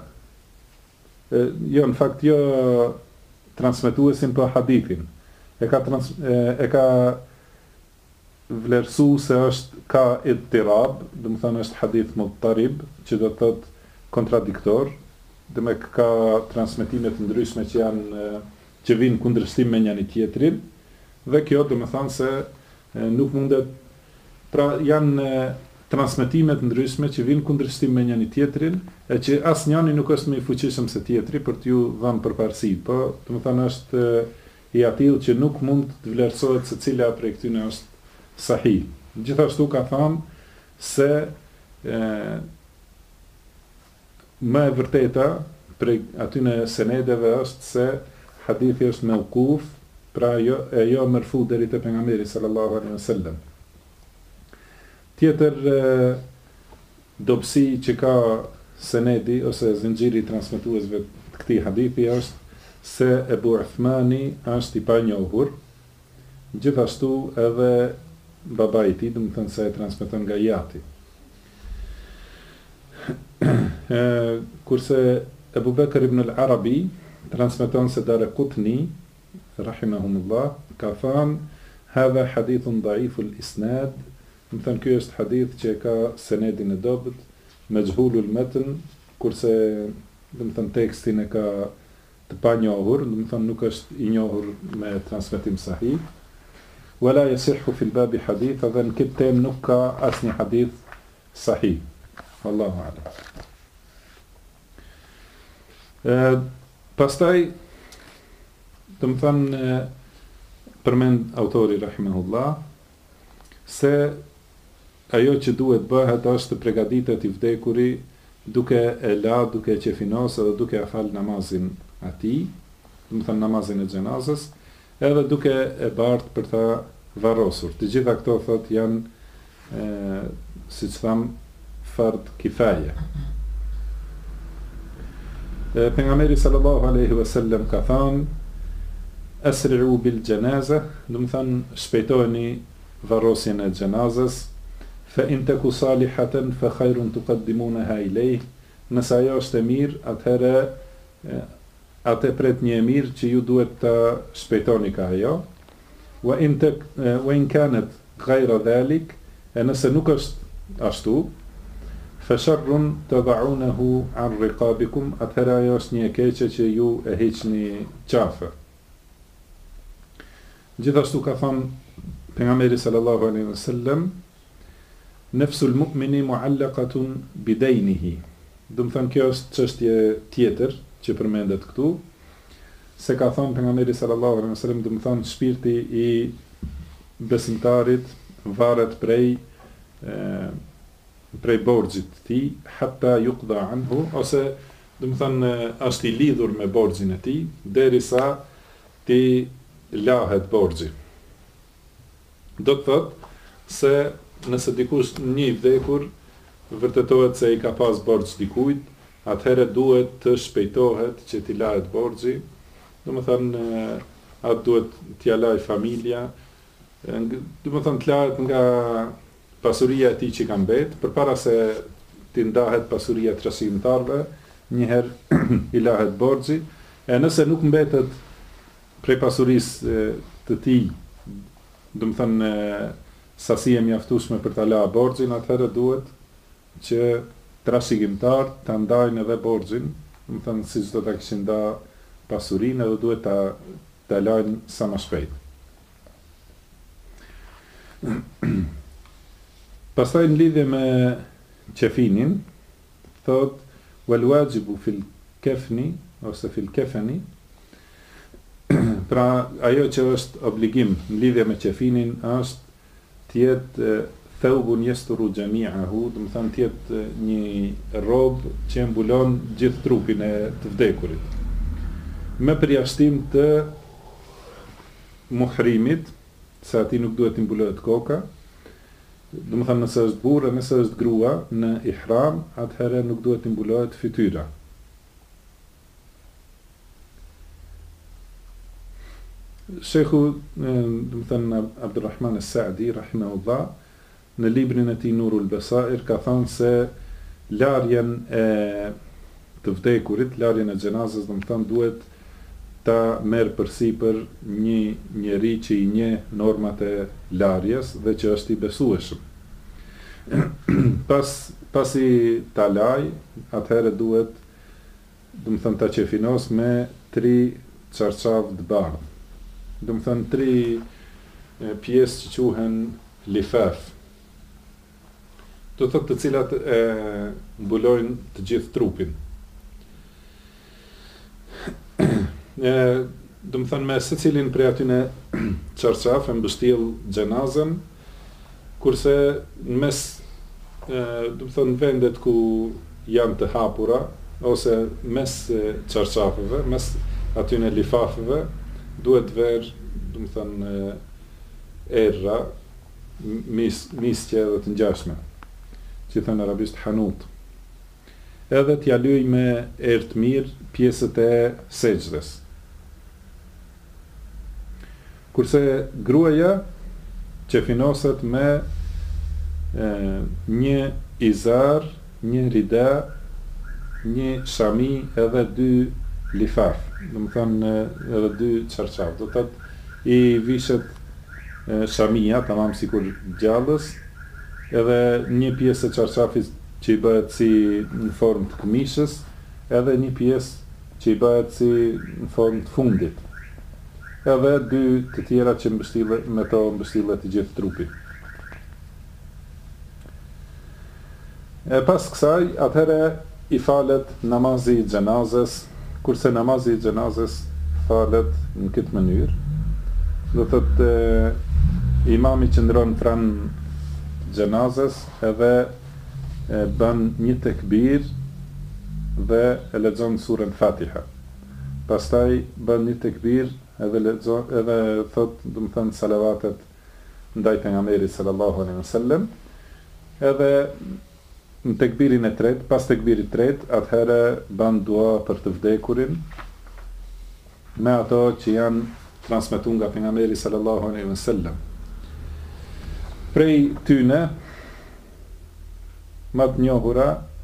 jo në fakt jo transmetuesin për hadithin. E ka vlerësu se është ka idtirab, do të thënë është hadith mudtarib, që do të thotë kontradiktor, dhe me ka transmetime të ndryshme që janë që vinë kundërshtim me njëri tjetrin, dhe kjo do të thënë se nuk mundet, pra janë transmetime të ndryshme që vinë kundërshtim me njëri tjetrin, e që asnjëri nuk është më i fuqishëm se tjetri për t'ju dhënë përparësi, po do të thënë është i atill që nuk mund të vlerësohet se cila prej këtyre është sahih. Gjithashtu ka thënë se më e vërteta prej atyre senedeve është se hadithi është mauquf, pra jo marfu deri te pejgamberi sallallahu alaihi wasallam. Tjetër dobësi që ka senedi ose zinxhiri i transmetuesve të këtij hadithi është se Ebu Uthmani është i panjohur, gjithashtu edhe baba i tij, do të thënë se e transmeton nga jati. Kurse Ebu Bekr ibn al-Arabi transmeton se Daraqutni rahimahumullah ka thënë hadha hadithun da'if al-isnad, do të thënë ky është hadith që ka senedin e dobët, majhulul matn, kurse do të thënë tekstin e ka të panjohur, do të thënë nuk është i njohur me transmetim sahih. Wala yasihhu fil babi hadith, dhe në këtë temë nuk ka asnjë hadith sahih. Wallahu a'lam. Pastaj do të thënë përmend autori rahimahullah se ajo që duhet bëhet është të përgatitet i vdekuri duke e la, duke e qefinosë dhe duke e fal namazin ati, do të thënë namazin e xhenazës, edhe duke e bartë për ta varrosur. Të gjitha këto thot janë siç tham fard kifaje. Pejgamberi sallallahu alaihi wasallam ka thënë asri'u bil janaza, do të thënë shpejtojeni varrosjen e xhenazës, fa in taku salihatan fa khairun tuqaddimunaha ilayh, nëse ajo është e mirë, atëherë atë pret një e mirë që ju duhet të shpejtoni ka ajo, wa in kanat ghayra dhalik, e nëse nuk është ashtu, fa sharrun tad'unahu an riqabikum, atëherë ajo është një e keqe që ju e heqni qafe. Gjithashtu ka thënë pejgamberi sallallahu alaihi wasallam, nafsul mu'mini mu'allaqatun bidaynihi. Do të thënë kjo është çështje tjetër që përmendet këtu, se ka thënë pejgamberi sallallahu alaihi wasallam, do të thënë shpirti i besimtarit varet prej borxhit të tij, hatta yuqda anhu, ose do të thënë është i lidhur me borxhin e tij derisa ti lahet borxhi. Do të thotë se nëse dikush një i vdekur vërtetohet se i ka pas borxh dikujt, atëherë duhet të shpejtohet që t'i lahet borxhi, do të thënë atë duhet t'ia laj familja, do të thënë t'lahet nga pasuria e tij që ka mbet, përpara se t'i ndahet pasuria të trashëgimtarëve, njëherë i lahet borxhi, e nëse nuk mbetet prej pasurisë të tij, do të thënë sasi e mjaftueshme për ta la borxhin, atëherë duhet që trashëgimtar ta ndajnë edhe borxhin, do të thënë siç do ta kishin nda pasurinë edhe duhet ta lajnë sa më shpejt. Pastaj në lidhje me qefinin, thot wal wajibu fil kefni ose fil kefeni, pra ajo që është obligim në lidhje me qefinin është tjetë thawbun yasturu jami'ahu, do të thënë tjetë një robë që mbulon gjithë trupin e të vdekurit. Me përjashtim të muhrimit, se ati nuk duhet të mbulohet koka, do të thënë nëse është burrë, nëse është grua në ihram, atëherë nuk duhet të mbulohet fytyra. Shekhu, do të thënë Abdulrahman as-Saadi rahimahullah, në librin e tij Nurul Basair ka thënë se larjen e të vdekurit, larjen e xhenazës, do të thënë duhet ta merr përsipër një njeri që i njeh normat e larjes dhe që është i besueshëm. Pasi ta laj, atëherë duhet, do të thënë ta qefinos me 3 çarçaf të bardhë. Do të thënë 3 pjesë që quhen lifaf. Do të thotë të cilat mbulojnë të gjithë trupin. Do të thënë me secilin prej atyne çarçaf e mbështjell xhenazën, kurse në mes, do të thënë vendet ku janë të hapura ose mes çarçafeve, mes atyne lifafeve, duhet verë, do të thënë erra, miskje dhe të ngjashme, që thënë arabisht hanut. Edhe t'ja lyj me erë të mirë pjesët e sejdës. Kurse gruaja qefinoset me një izar, një rida, një shami edhe 2 lifaf, do të thënë edhe 2 çarçaf. Do të thotë i vishet shamia, tamam sikur gjallës, edhe një pjesë e çarçafit që i bëhet si në formë të këmishës, edhe një pjesë që i bëhet si në formë të fundit. Edhe 2 të tjera që me to mbështillet i gjithë trupi. E pas kësaj, atëherë i falet namazi i xhenazës, kurse namazi i xhenazës falet në këtë mënyrë. Do thotë imami qëndron pranë xhenazës edhe bën një tekbir dhe e lexon surën Fatiha. Pastaj bën një tekbir edhe thot, do të thënë salavatet ndaj pejgamberit sallallahu alaihi wasallam. Edhe në tekbirin e tretë, pas tekbirit tret, atëherë bën dua për të vdekurin me ato që janë transmetuar nga pejgamberi sallallahu alaihi wasallam. Prej tyne më të njohura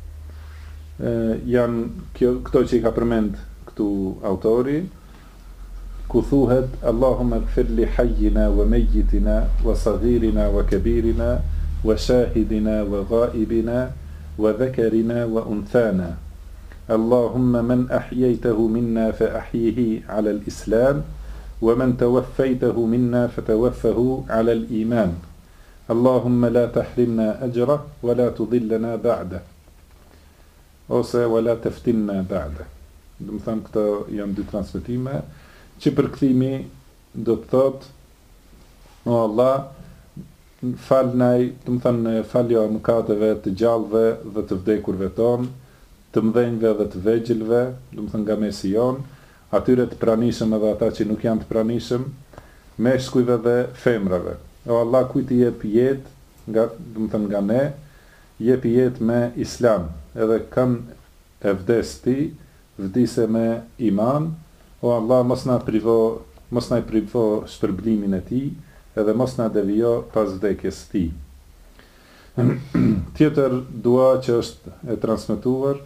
janë këto që i ka përmend këtu autori, ku thuhet Allahumma ighfir li hayyina wa mayyitina wa saghirina wa kabirina wa shahidina wa ghaibina wa dhakarina wa unthana. Allahumma man ahyaytahu minna fa ahyihi ala al-islam wa man tawaffaytahu minna fatawaffahu ala al-iman. Allahumma la tahrimna ajra wa la tudhillana ba'da. Ose wa la taftinna ba'da. Do të them këto janë 2 transmetime që përkthimi do të thotë o Allah, falnaj, do të thënë faljo mëkateve të gjallëve dhe të vdekurve tonë, të mëdhenjve dhe të vegjëlve, do të thënë nga mesi jon, atyre të pranishëm edhe ata që nuk janë të pranishëm, meshkujve dhe femrave. O Allah, kujt i jep jetë, do të thënë nga ne, jep jetë me islam, edhe kanë e vdes ti, vdise me iman. O Allah, mos na i privo shpërblimin e tij, edhe mos na devijo pas vdekjes së tij. Tjetër dua që është e transmetuar,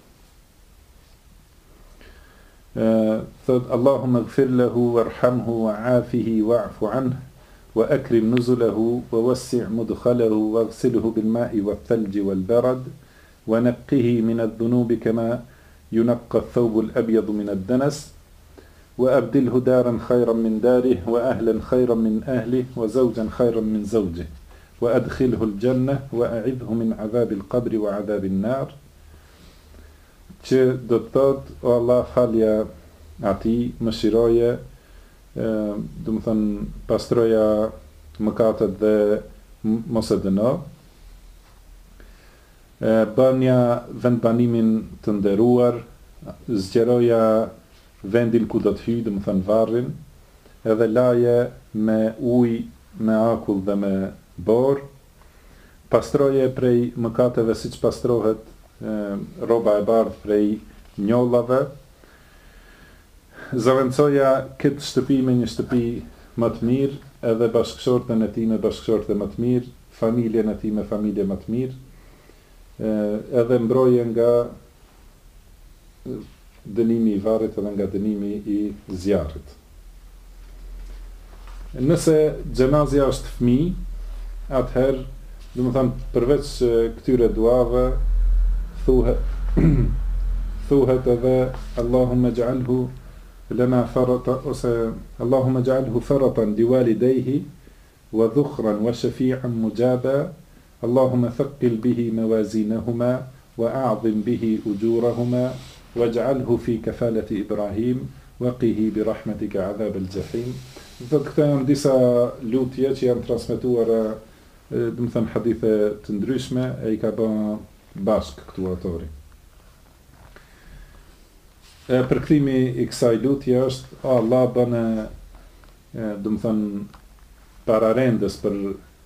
thot Allahumma ighfir lahu warhamhu wa'afihi wa'fu anhu wa akrim nuzulahu wa wassi' mudkhalahu waghsilhu bil ma'i wath-thalji wal barad ونقه من الذنوب كما ينقى الثوب الأبيض من الدنس وأبدله دارا خيرا من داره وأهلا خيرا من أهله وزوجا خيرا من زوجه وأدخله الجنة وأعذه من عذاب القبر وعذاب النار. Që do të thot, o Allah, falja ati, mëshiroje, do të thënë pastroja mëkatet dhe mos e dëno, bënja vendbanimin të nderuar, zgjeroja vendin ku do të hyj, do të thënë varrin, edhe laje me ujë, me akull dhe me borë, pastroje prej mëkateve siç pastrohet roba e bardhë prej njollave, zaventsoja këtë shtëpi me një shtëpi më të mirë, edhe bashkëshorten e tij me bashkëshorte më të mirë, familjen e tij me familje më të mirë, edhe mbroje nga dënimi i varrit edhe nga dënimi i zjarrit. Nëse xhenazja është fëmijë, atëherë, do të thënë përveç këtyre duave thuhet edhe Allahumma ij'alhu lana farata ose Allahumma ij'alhu faratan liwalidayhi wa dhukhran wa shafi'an mujaba Allahumma thaqqil bihi mawazinahuma wa a'zim bihi ujurahuma waj'alhu fi kafalati Ibrahim wa qihi bi rahmatika 'adhab al-jahim. Këto janë disa lutje që janë transmetuara, do të thënë hadithe të ndryshme, e i ka bërë bashk këtu autori. Përkthimi i kësaj lutje është: o Allah, bëne, do të thënë, pararendës për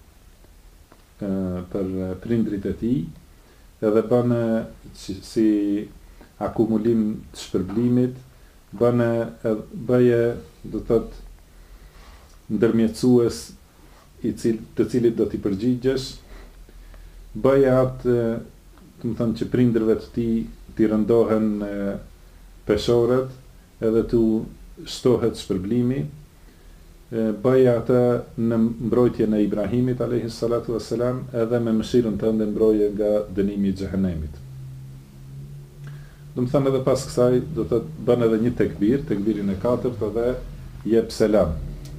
prindrit e tij, edhe bëne si akumulim të shpërblimit, bëje, do të thotë, ndërmjetësues të cilit do t'i përgjigjesh, bëje atë, do të thënë, që prindërve të tij t'i rëndohen peshoret, edhe t'u shtohet shpërblimi, bëje atë në mbrojtjen e Ibrahimit alayhi salatu wassalam, edhe me mëshirën tënde mbroje nga dënimi i xhehenemit. Do të thënë edhe pas kësaj do të bën edhe një tekbirin e katërt, edhe jep selam.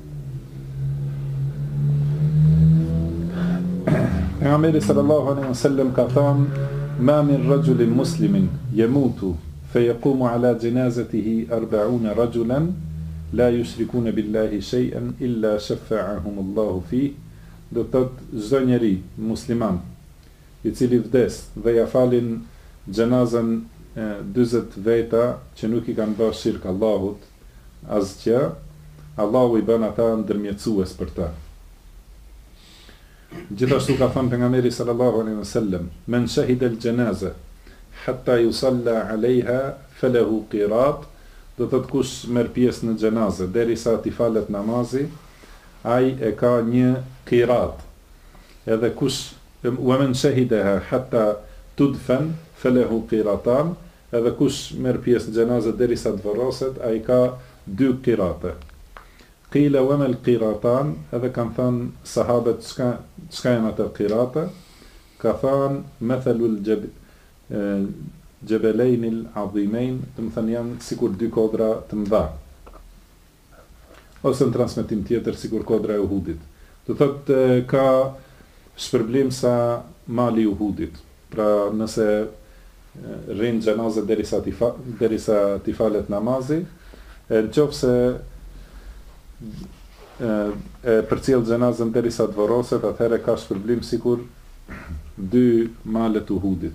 Pejgamberi sallallahu alaihi wasallam ka thënë: ma min rajulin muslimin yamutu fayaqumu ala janazatihi 40 rajulan la yushrikuna billahi shay'an illa shafa'ahum Allahu fi. Do të thotë çdo njeri musliman i cili vdes dhe ja falin xhenazën 40 veta që nuk i kanë bërë shirk Allahut asgjë, Allahu i bën ata ndërmjetësues për ta. Gjithashtu ka thënë pejgamberi sallallahu alaihi wasallam: men shahida al-janaza hatta yusalla alaiha falahu qirat. Do të thotë kush merr pjesë në xhenazë derisa t'i falet namazi, ai e ka një qirat. Edhe kush wa men shahidaha hatta tudfan falahu qiratan. Edhe kush merr pjesë në xhenazë derisa të varroset, ai ka 2 qirate. Qila wa mal qiratan, edhe kanë thënë sahabët çka janë ato qirate, ka thënë mathalul jabalain al-azimain, do të thënë janë sikur 2 kodra të mëdha. Ose në transmetim tjetër sikur kodra e Uhudit. Do thotë ka shpërblim sa mali i Uhudit. Pra nëse rrin xhenazë derisa t'i falet namazi, nëse e përcjell xhenazën derisa të varroset, atëherë ka shpërblim sikur 2 malet Uhudit.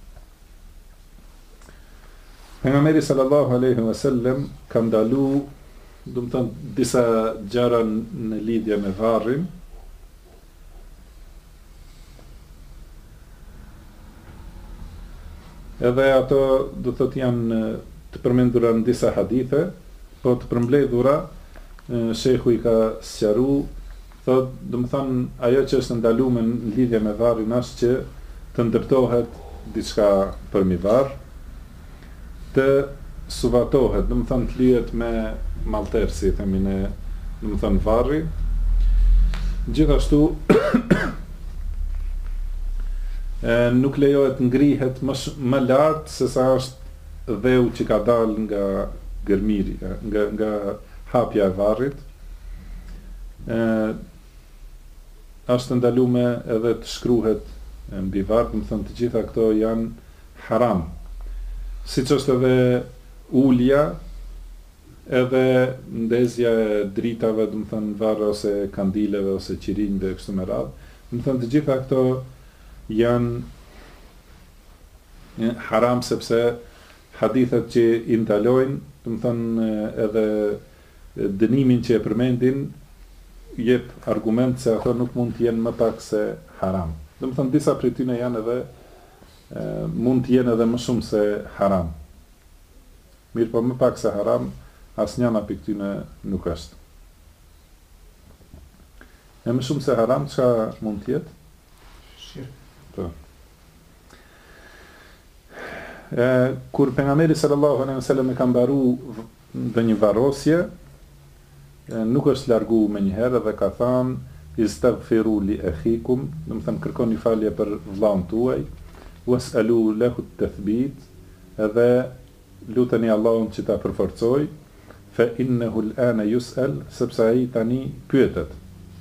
Pejgamberi sallallahu alaihi wasallam ka ndalu, do të thënë, disa gjëra në lidhje me varrin. Edhe ato do të thotë janë të përmendura në disa hadithe, po të përmbledhura shehu i ka sqaruar, thotë, do të thënë, ajo që është ndaluar në lidhje me varrin është që të ndërtohet diçka përmi varr, të suvatohet, do të thënë të lihet me malter, si themi ne, do të thënë varri. Gjithashtu nuk lejohet ngrihet më lart se sa është dheu që ka dalë nga gërmiri, nga hapja e varrit. Është ndaluar edhe të shkruhet mbi varr, do të thonë të gjitha këto janë haram. Siç është edhe ulja, edhe ndezja e dritave, do të thonë varr ose kandileve ose qirinjve kështu me radhë. Do të thonë të gjitha këto janë haram sepse hadithet që i ndalojnë, do të thonë edhe dënimin që e përmendin jep argument se ato nuk mund të jenë më pak se haram. Do të thonë disa prej tyre janë edhe mund të jenë edhe më shumë se haram. Mirë, po më pak se haram asnjëna prej këtyre nuk është. E më shumë se haram çka mund të jetë? Po. Kur pejgamberi sallallahu alaihi wasallam e ka mbaru dhe një varrosje, nuk është largu me njëherë dhe ka thënë istaghfiru li akhikum, do të thënë kërkoni falje për vllaun tuaj, was'alu lahu at-tathbit, edhe luteni Allahun që ta përforcoj, fa innahu al-ana yus'al, sepse ai tani pyetet.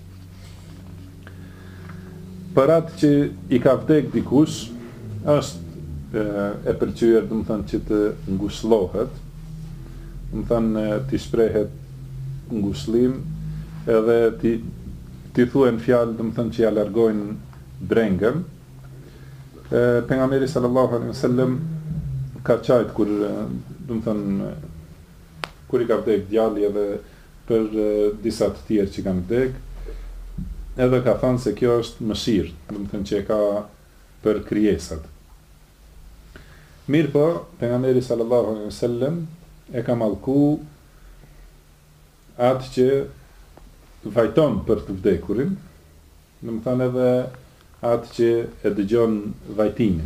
Për atë që i ka vdek dikush, është e pëlqyer, do të thënë që të ngushëllohet, do të thënë të shprehet ngushëllim, edhe ti thuhen fjalë, do të thënë që ja largojnë brengën. Pejgamberi sallallahu alaihi wasallam ka qajt kur, do të thënë kur i ka vdek djalli edhe për disa të tjerë që kanë vdek, edhe ka thënë se kjo është mëshirë, do të thënë që e ka për krijesat. Mirë po, pejgamberi sallallahu alaihi wasallam e ka mallku atë që vajton për të vdekurin, do të thënë edhe atë që e dëgjon vajtimin.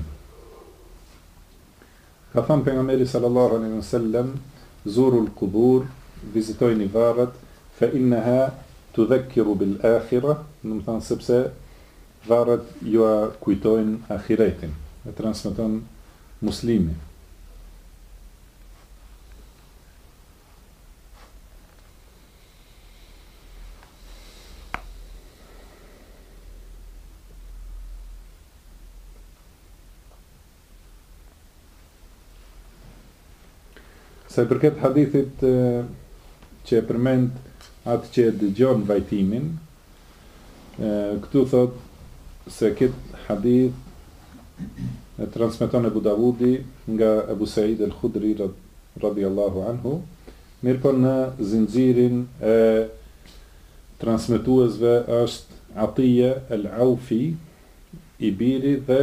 Ka thënë pejgamberi sallallahu alaihi wasallam, zurul qubur, vizitojni varret, fa innaha tudhakkiru bil akhirah, do të thënë sepse varret ju kujtojnë ahiretin, e transmeton Muslimi. Sa i përket hadithit që e përmend atë që e dëgjon vajtimin, këtu thot se këtë hadith e transmeton Ebu Davudi nga Ebu Said el-Khudri radhiyallahu anhu, mirë po në zinxhirin e transmetuesve është Atija el-Aufi, i biri dhe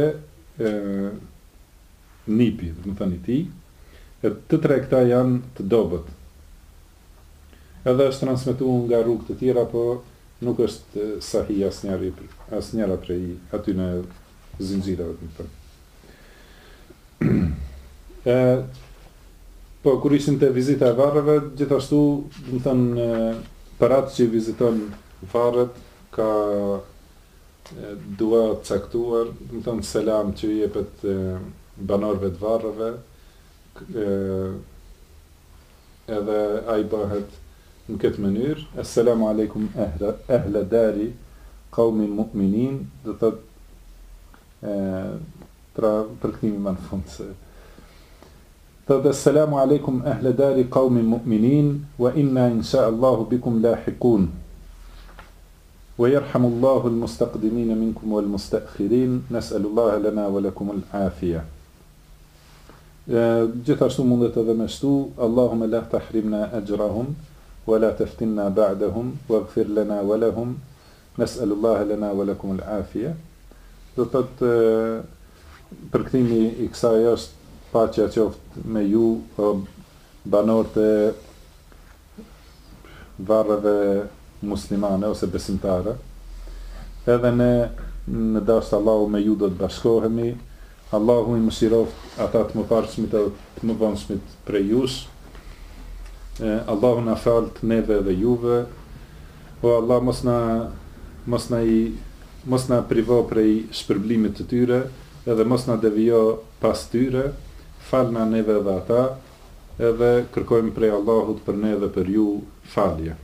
nipi, do të thënë i tij. Të tre këta janë të dobët. Edhe është transmetuar nga rrugë të tjera, po nuk është sahih asnjëra prej atyne zinxhirave, do të thënë. Po, kur ishim të vizita e varreve, gjithashtu, do të thënë, për atë që viziton varret, ka dua caktuar, do të thënë selam që i jepet banorëve të varreve, edhe ai bëhet në këtë mënyrë, assalamu alaikum ahla dari qaumin mu'minin, do të thotë përkthimi më në fund se thot assalamu alaikum ahla dari qaumin mu'minin wa inna insha Allahu bikum lahiqun wa yarhamu Allahu al-mustaqdimin minkum wal mustaakhirin, nas'alu Allaha lana wa lakum al-afiyah. Gjithashtu mundet edhe me shtu Allahumma la tahrimna ajrahum wa la taftinna ba'dahum waghfir lana wa lahum, nas'alu Allaha lana wa lakum al-afiyah. Do thotë përkthimi i kësaj është paqja qoftë me ju, banorët e varreve muslimane ose besimtare. Edhe ne në dashur Allahu me ju do të bashkohemi. Allahu i mëshiroft ata të mëparshmit edhe të mëvonshmit prej jush. Allahu na falt neve dhe juve. O Allah mos na privo prej shpërblimit të tyre, edhe mos na devijo pas tyre, falna neve dhe ata, edhe kërkojmë prej Allahut për ne dhe për ju falje.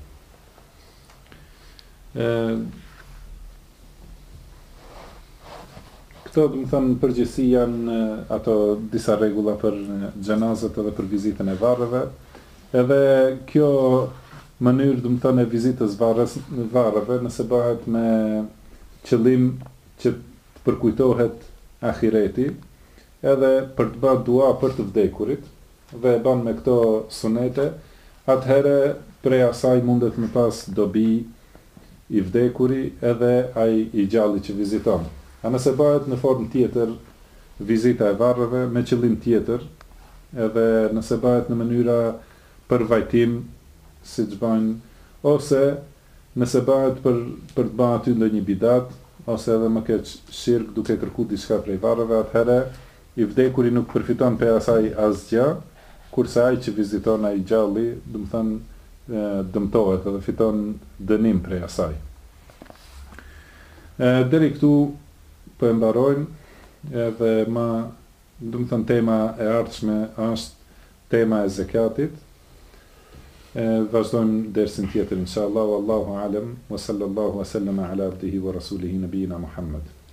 Këto do të thënë përgjithësi janë ato disa rregulla për xhenazet edhe për vizitën e varreve. Edhe kjo mënyrë do të thënë e vizitës varreve nëse bëhet me qëllim që të përkujtohet ahireti, edhe për të bërë dua për të vdekurit, dhe e ban me këto sunete, atëherë prej asaj mundet me pas dobi i vdekuri edhe ai i gjalli që viziton. A nëse bëhet në formë tjetër vizita e varreve me qëllim tjetër, edhe nëse bëhet në mënyra për vajtim, siç bëjnë, ose nëse bëhet për të bërë aty ndonjë bidat, ose edhe më keq shirk duke kërkuar diçka prej varreve, atëherë i vdekuri nuk përfiton prej asaj asgjë, kurse ai që viziton ai gjalli, do të thënë dëmtohet edhe fiton dënim prej asaj. Deri këtu po e mbarojmë, edhe do të thënë tema e ardhshme është tema e zakatit. Vazhdojmë dersin tjetër inshallah, wallahu alem, wa sallallahu wa sallama ala abdihi wa rasulihi nabiyina Muhammad.